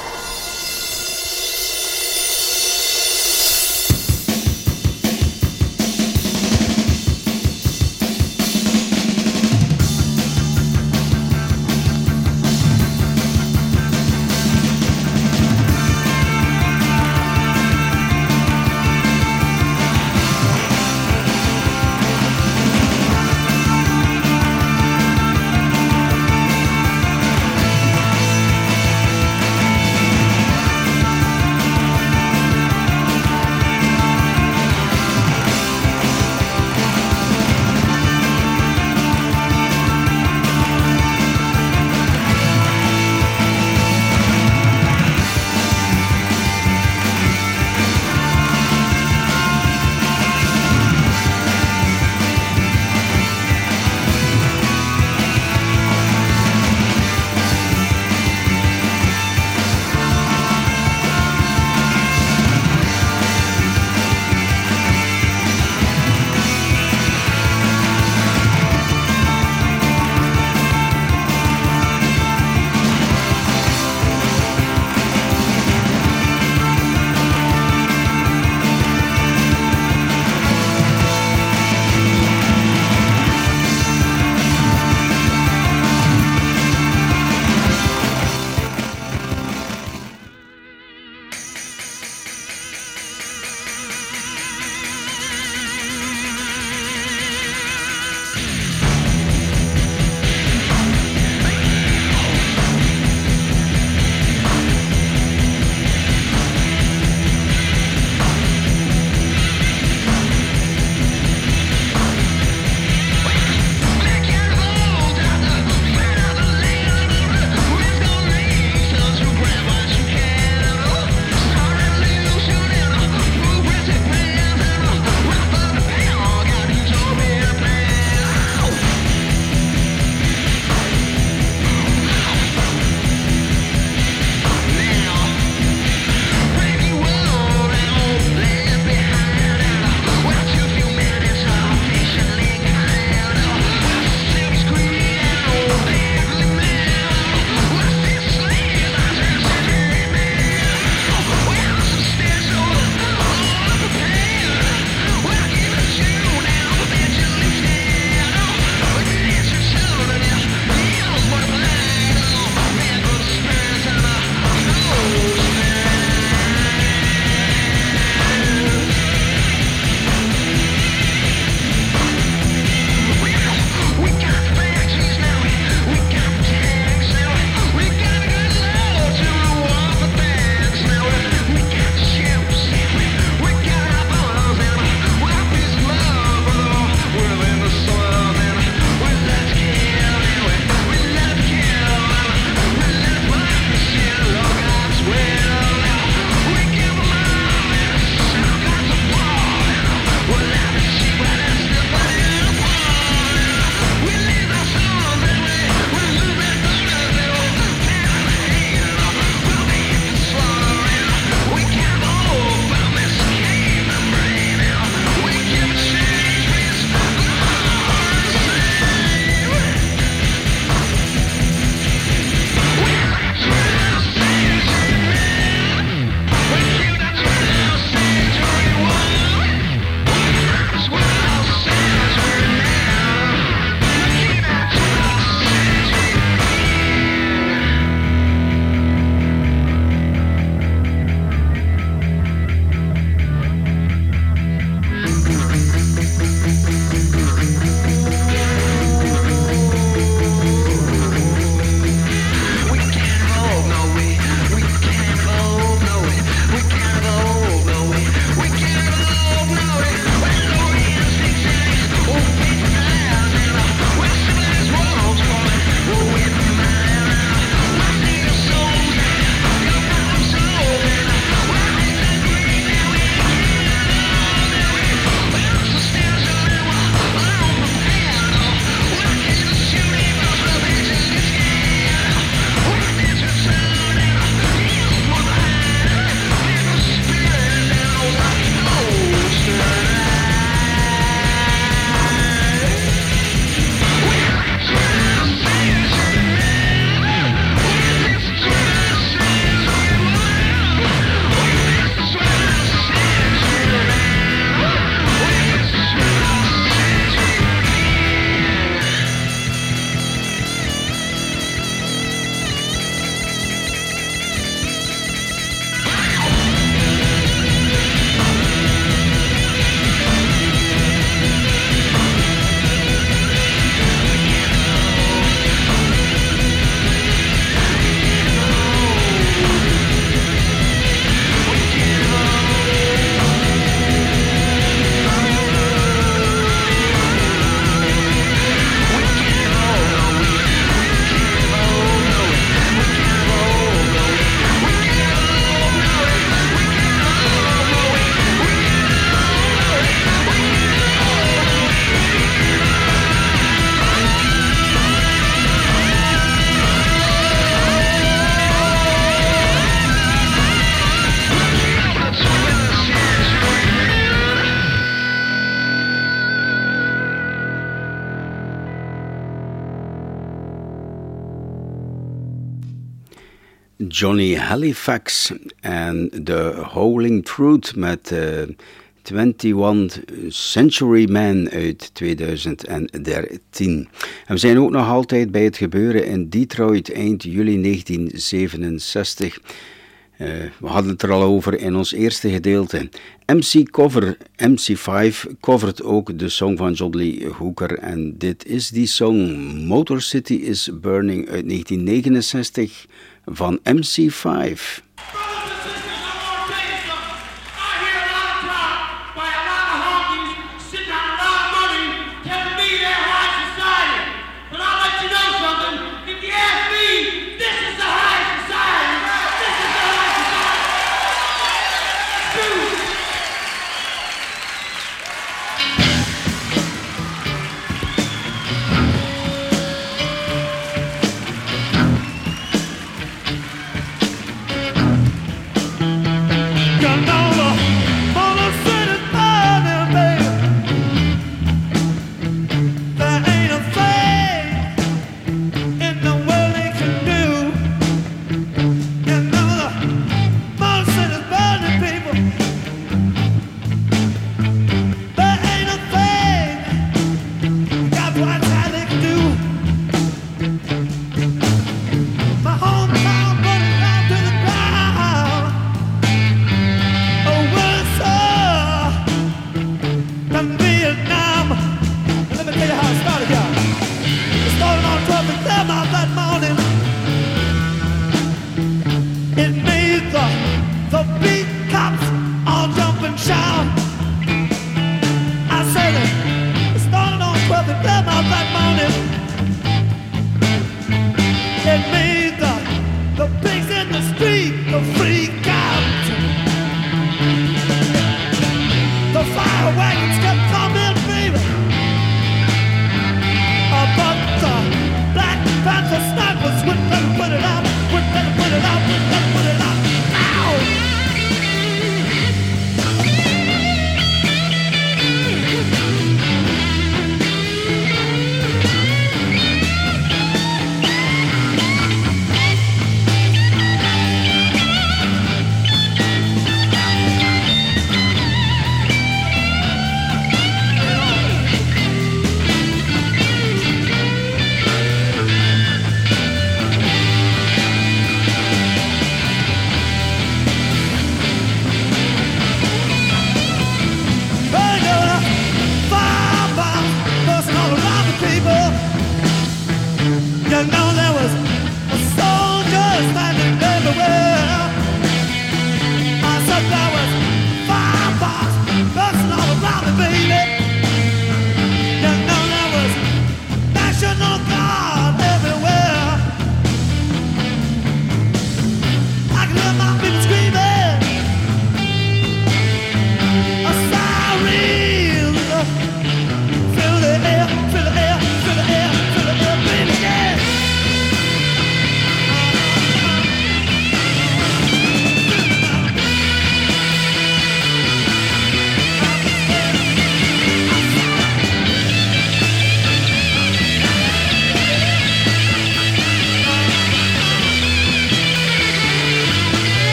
Johnny Halifax en The Howling Truth met uh, eenentwintig Century Man uit tweeduizend dertien. En we zijn ook nog altijd bij het gebeuren in Detroit eind juli negentien zevenenzestig. Uh, we hadden het er al over in ons eerste gedeelte. M C Cover, M C vijf covert ook de song van John Lee Hooker. En dit is die song Motor City is Burning uit negentien negenenzestig van M C vijf.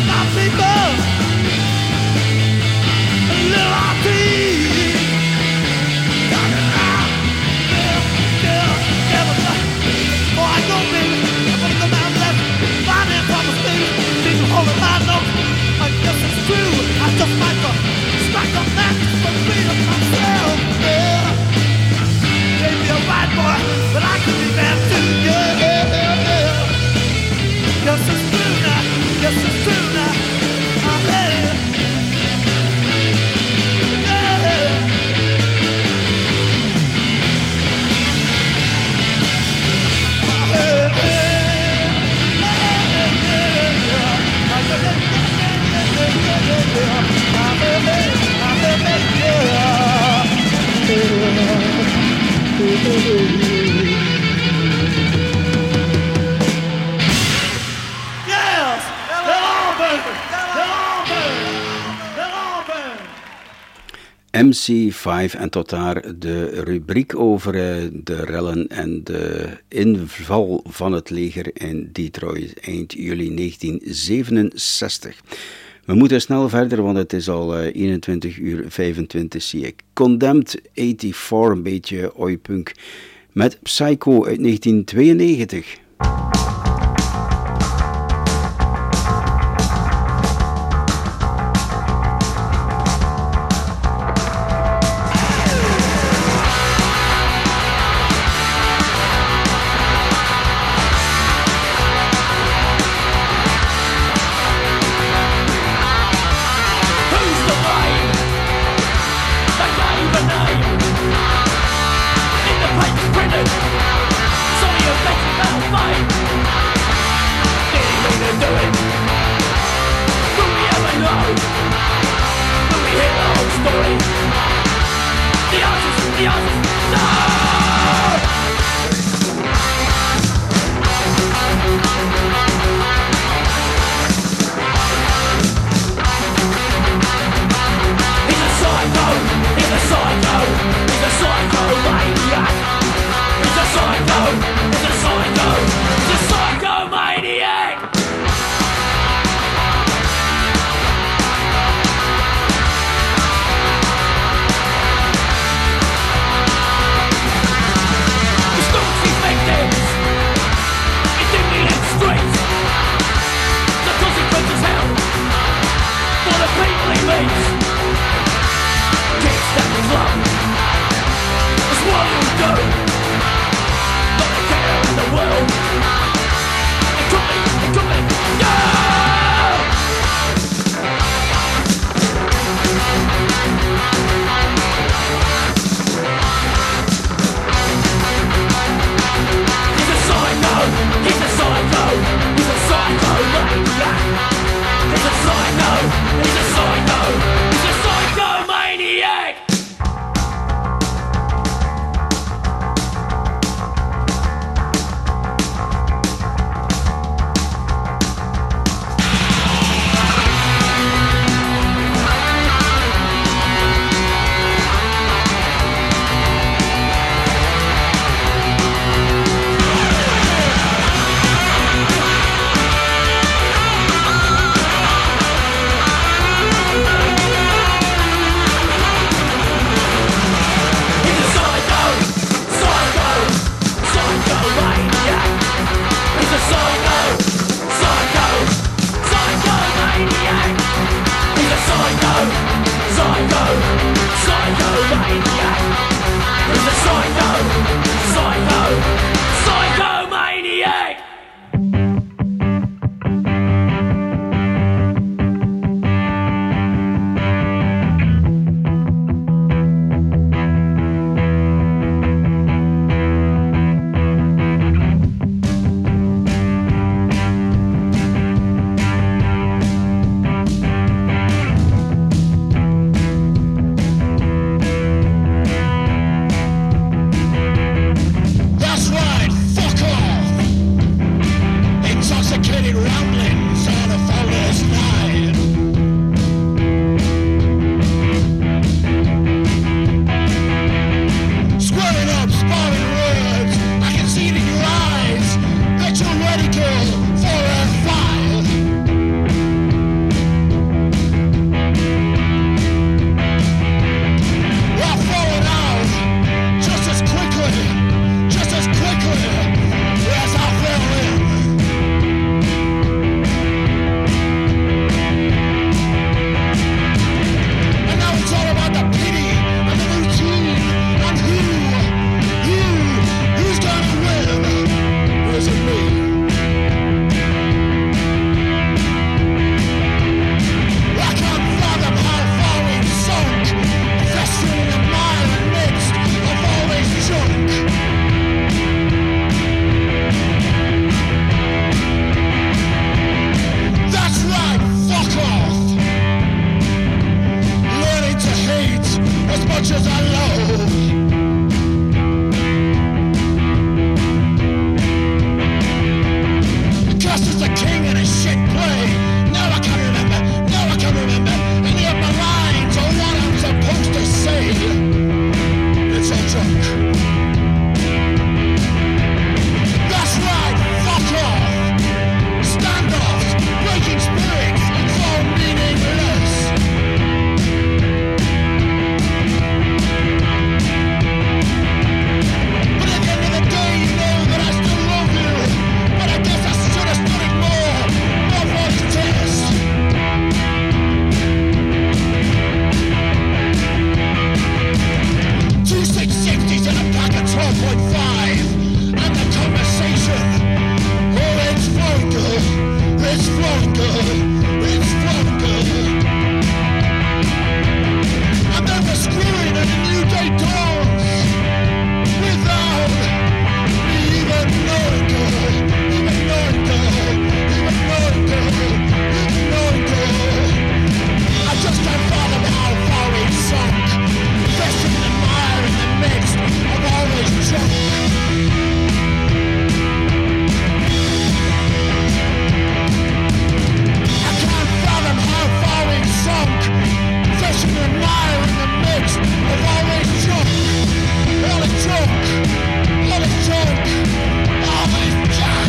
M C vijf en tot daar de rubriek over de rellen en de inval van het leger in Detroit eind juli negentien zevenenzestig. We moeten snel verder, want het is al eenentwintig uur vijfentwintig, zie ik. Condemned eenennegentig, een beetje oi-punk, met Psycho uit negentien tweeënnegentig. flowing, girl. It's flowing, girl. And then we're screwing and a new day dawns without me even knowing, girl. Even knowing, girl. Even knowing, girl. Even knowing, girl. I just can't fathom how far we've sunk. Festering the mire in the midst of always drunk. I can't fathom how far we've sunk. Festering the mire in the midst of always drunk. All is drunk. All is drunk. All is drunk.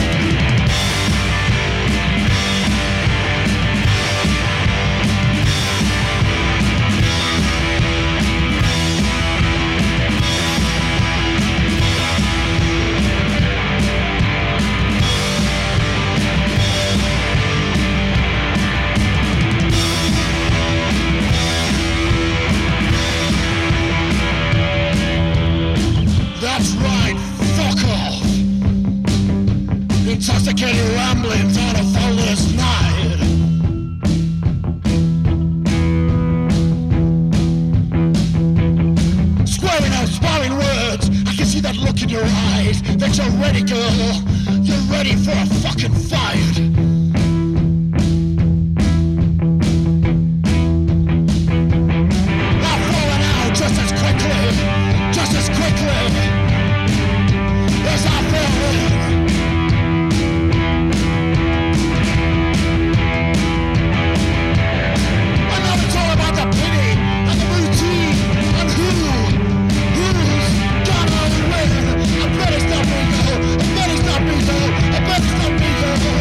That's right, fuck off. Intoxicated ramblings on a thunderous night. Swearing out, sparring words. I can see that look in your eyes. That you're ready, girl. You're ready for a fucking fight. I've fallen out just as quickly. Just as quickly as I fell in. I know it's all about the pity and the routine and who, who's gonna win. I bet it's not me, though. I bet it's not me, though. I bet it's not me, though.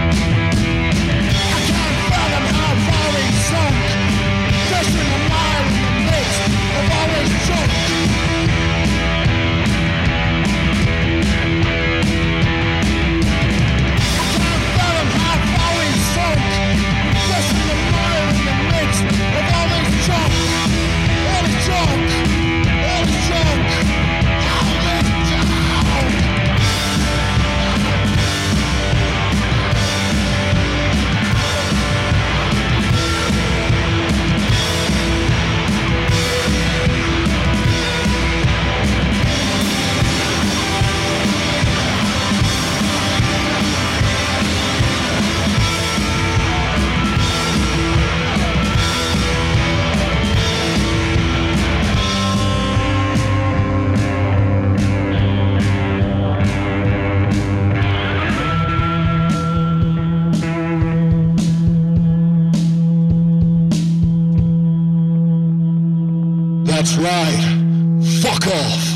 I can't fathom how far we've sunk. Festering the mire in the midst of always drunk. That's right. Fuck off.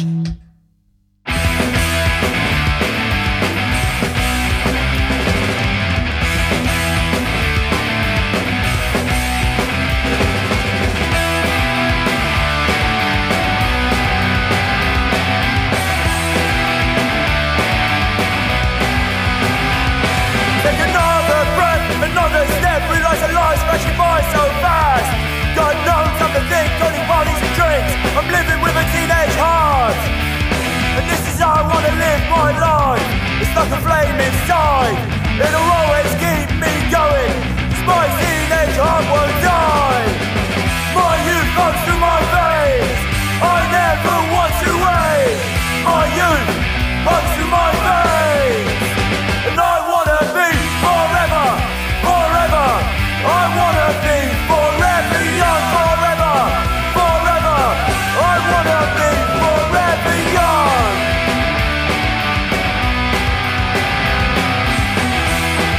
Take another breath, another step, realize the life smashing by so fast. God knows I'm the thing, only parties and drinks. I'm living with a teenage heart, and this is how I wanna live my life. It's like a flame inside, it'll always keep me going, 'cause my teenage heart won't die. My youth runs through my veins, I never want to wait. My youth runs through my veins, and I wanna be forever, forever. I wanna be forever young, forever, forever. I wanna be forever young.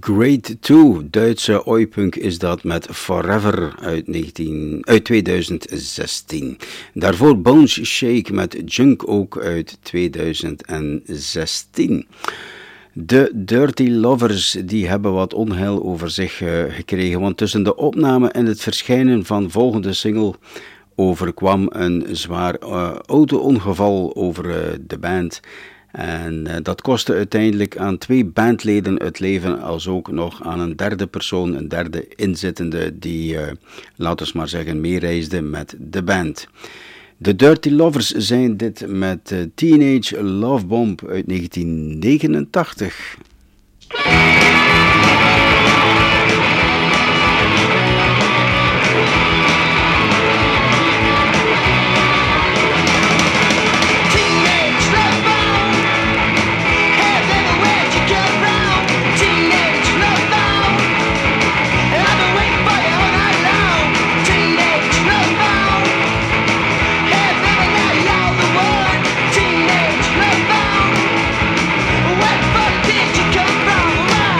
Grade two, Duitse oi-punk is dat met Forever uit, negentien, uit tweeduizend zestien. Daarvoor Bones Shake met Junk ook uit tweeduizend zestien. De Dirty Lovers die hebben wat onheil over zich uh, gekregen, want tussen de opname en het verschijnen van volgende single overkwam een zwaar uh, auto-ongeval over uh, de band. En uh, dat kostte uiteindelijk aan twee bandleden het leven, als ook nog aan een derde persoon, een derde inzittende die, uh, laten we maar zeggen, meereisde met de band. De Dirty Lovers zijn dit met uh, Teenage Love Bomb uit negentien negenentachtig. Where did you come from?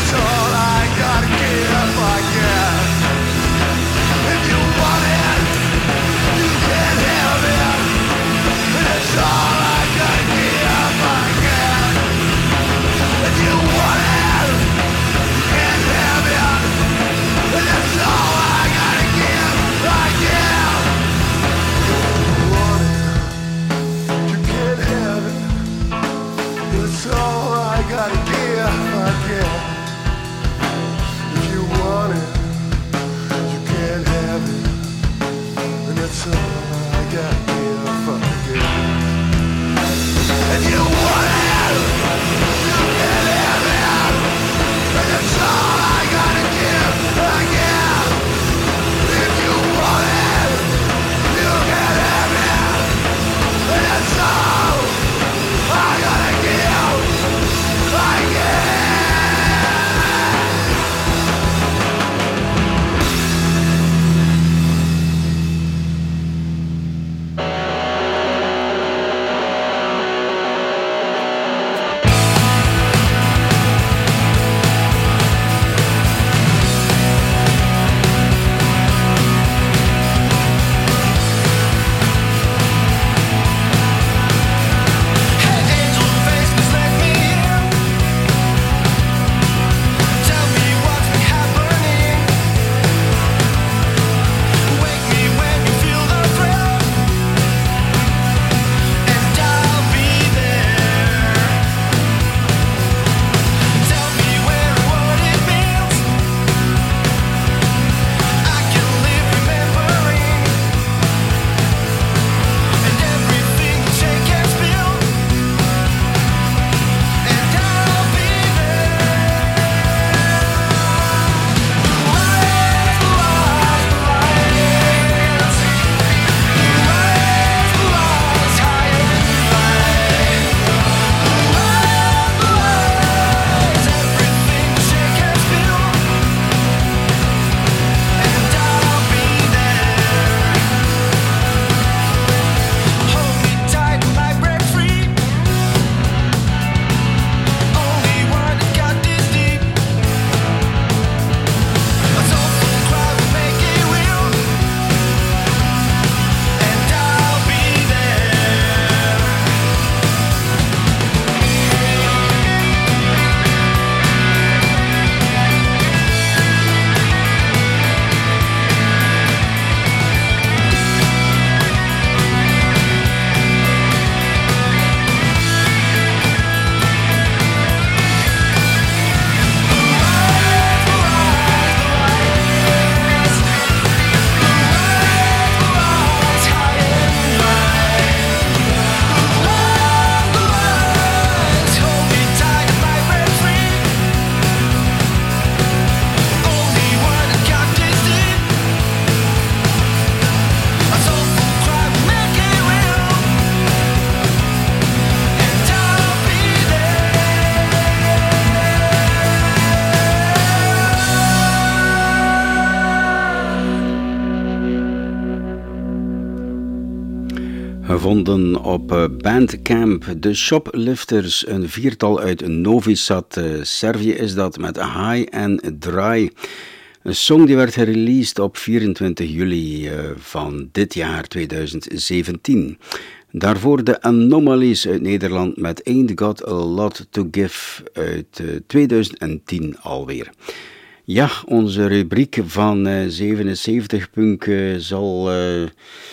gevonden op Bandcamp. De Shoplifters, een viertal uit Novi Sad, Servië is dat, met High and Dry. Een song die werd gereleased op vierentwintig juli van dit jaar tweeduizend zeventien. Daarvoor de Anomalies uit Nederland met Ain't Got a Lot to Give uit tweeduizend tien alweer. Ja, onze rubriek van uh, zevenenzeventig Punk uh, zal uh,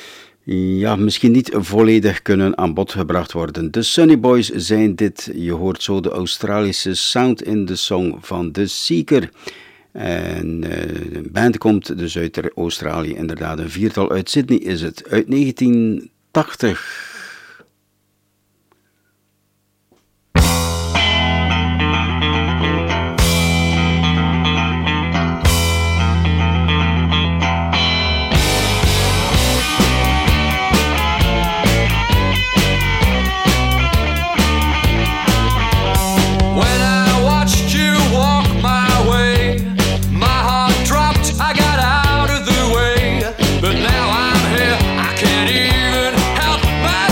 ja, misschien niet volledig kunnen aan bod gebracht worden. De Sunny Boys zijn dit. Je hoort zo de Australische sound in de song van The Seeker. En uh, de band komt dus uit Australië, inderdaad. Een viertal uit Sydney is het. Uit negentien tachtig. But now I'm here, I can't even help myself.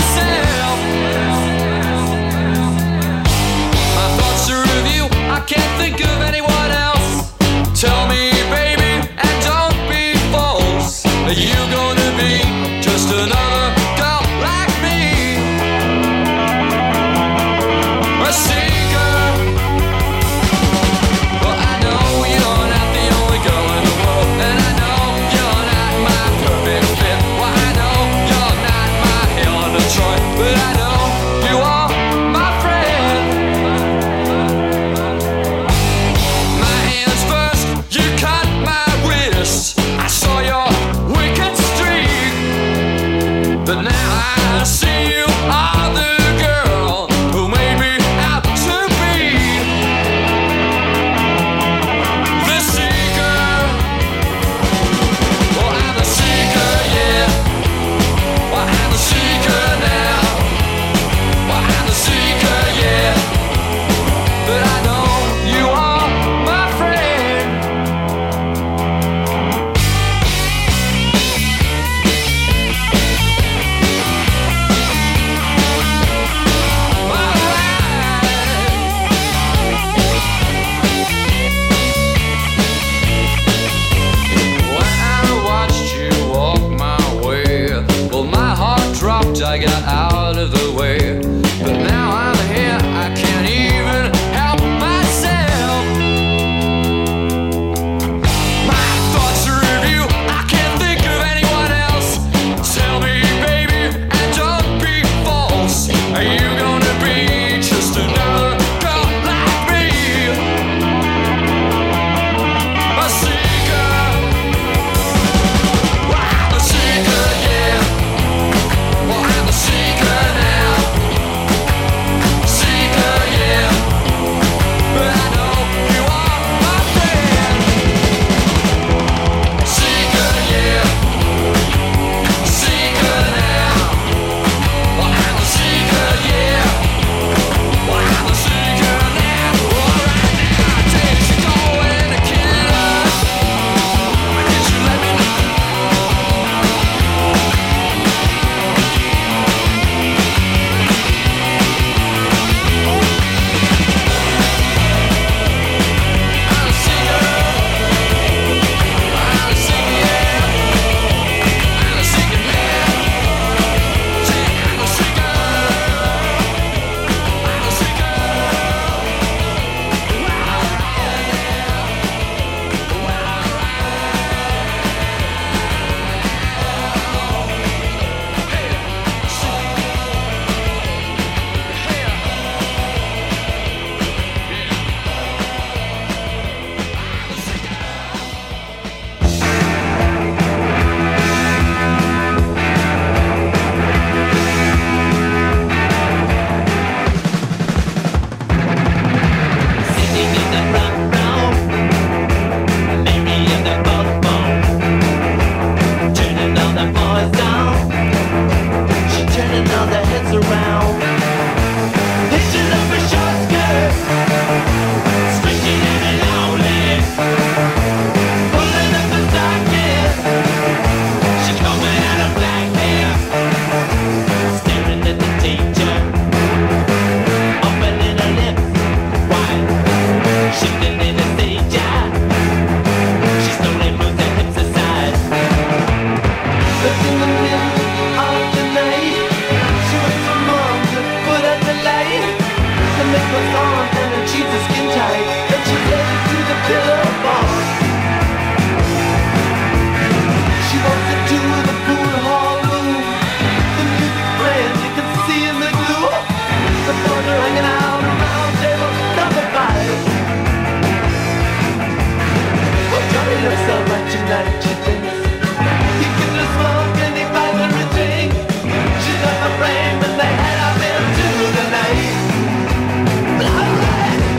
tonight, she thinks. He gives her smoke and he buys her a drink. She's got a frame and they head up into the night. Alright.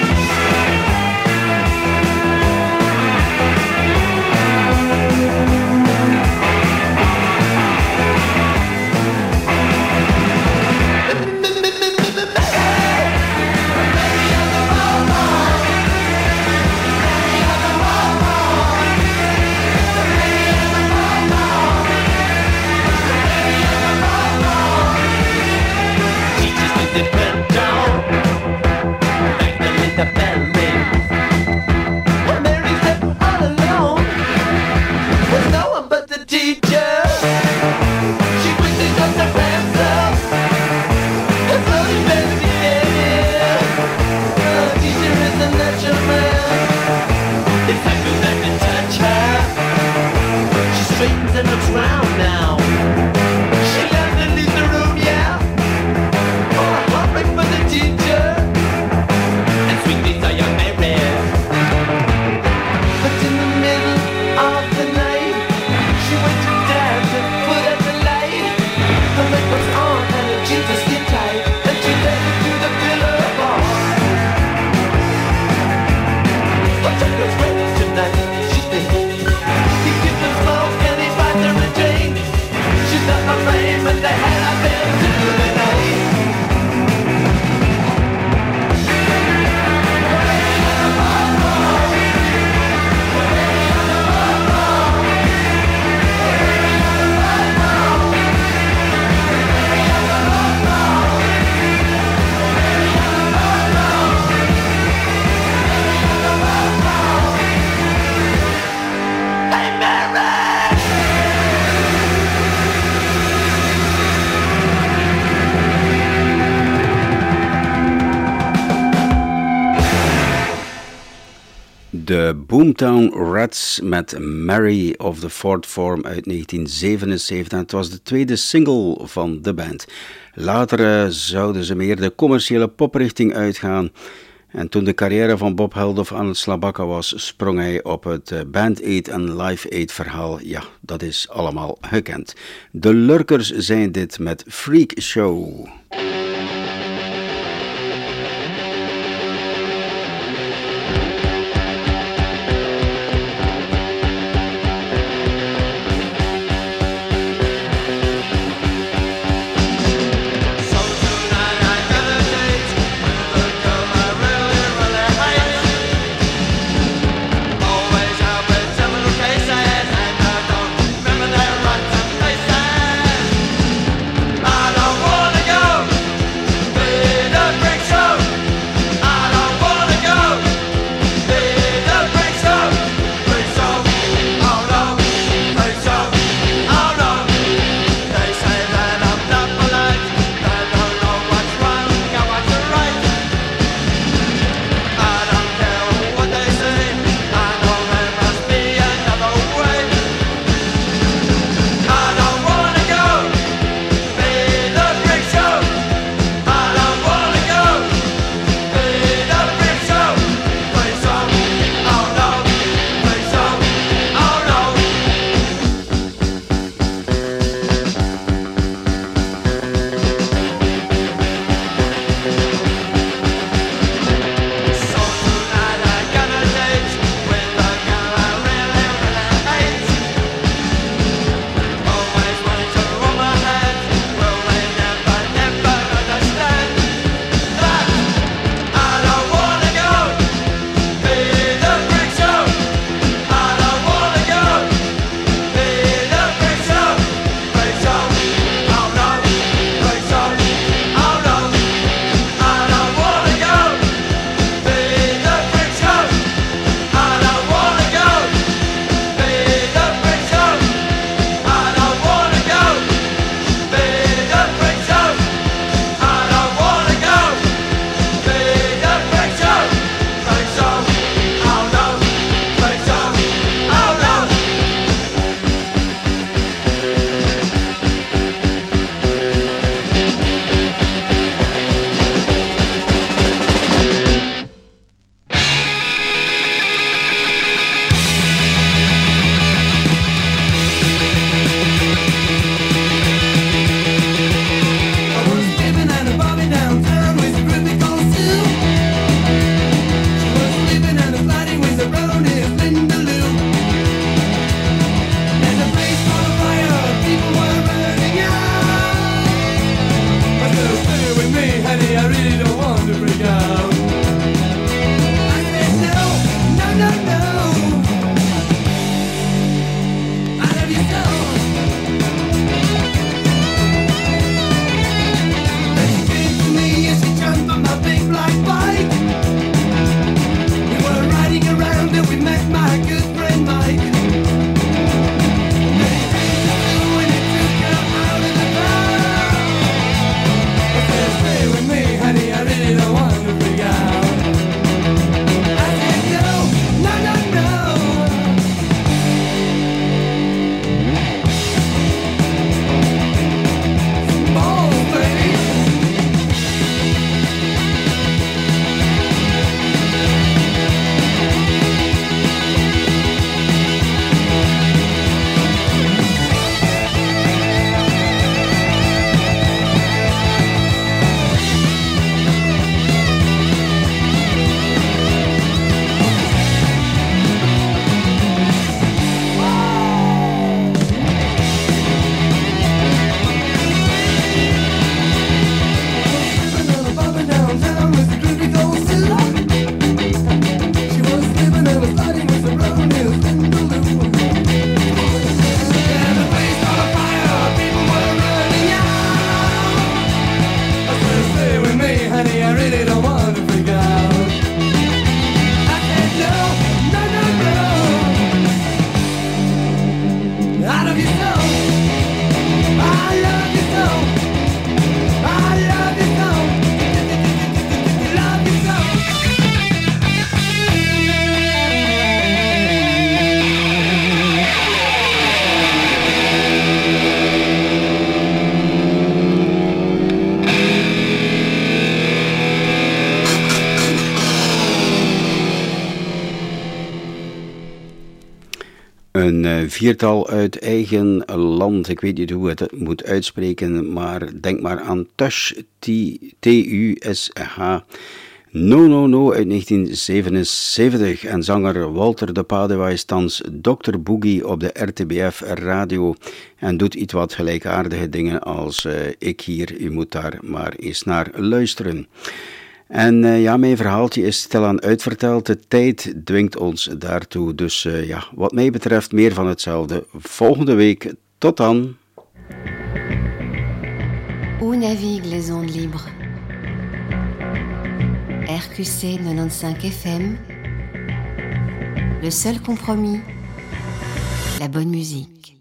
The bell rings. Well, Mary's left all alone with no one but the teacher. She quickly got the pencil and slowly bends the air. The teacher is a natural man. It's like who's there to touch her. She straightens and looks round now. She learns and leaves the room, yeah. Oh, I'm hoping for the teacher. But in the middle of the night, she went to dance and put out the light. The light was on and her jeans were skin tight, and she led it to the pillar bar. But Tucker's ready tonight, she thinks. He gives her smoke and he buys her a drink. She's got a flame and they head up into the night. De Boomtown Rats met Mary of the Fourth Form uit negentien zevenenzeventig. Het was de tweede single van de band. Later uh, zouden ze meer de commerciële poprichting uitgaan. En toen de carrière van Bob Geldof aan het slabakken was, sprong hij op het uh, Band Aid en Live Aid verhaal. Ja, dat is allemaal gekend. De Lurkers zijn dit met Freak Show. I don't wanna go Een uh, viertal uit eigen land. Ik weet niet hoe het moet uitspreken, maar denk maar aan Tush, T U S H. No No No uit negentien zevenenzeventig. En zanger Walter de Padua is thans dokter Boogie op de R T B F radio en doet iets wat gelijkaardige dingen als uh, ik hier. U moet daar maar eens naar luisteren. En uh, ja, mijn verhaaltje is stilaan uitverteld. De tijd dwingt ons daartoe. Dus uh, ja, wat mij betreft meer van hetzelfde. Volgende week. Tot dan. Où naviguent les ondes libres? R Q C quatre-vingt-quinze F M. Le seul compromis, la bonne musique.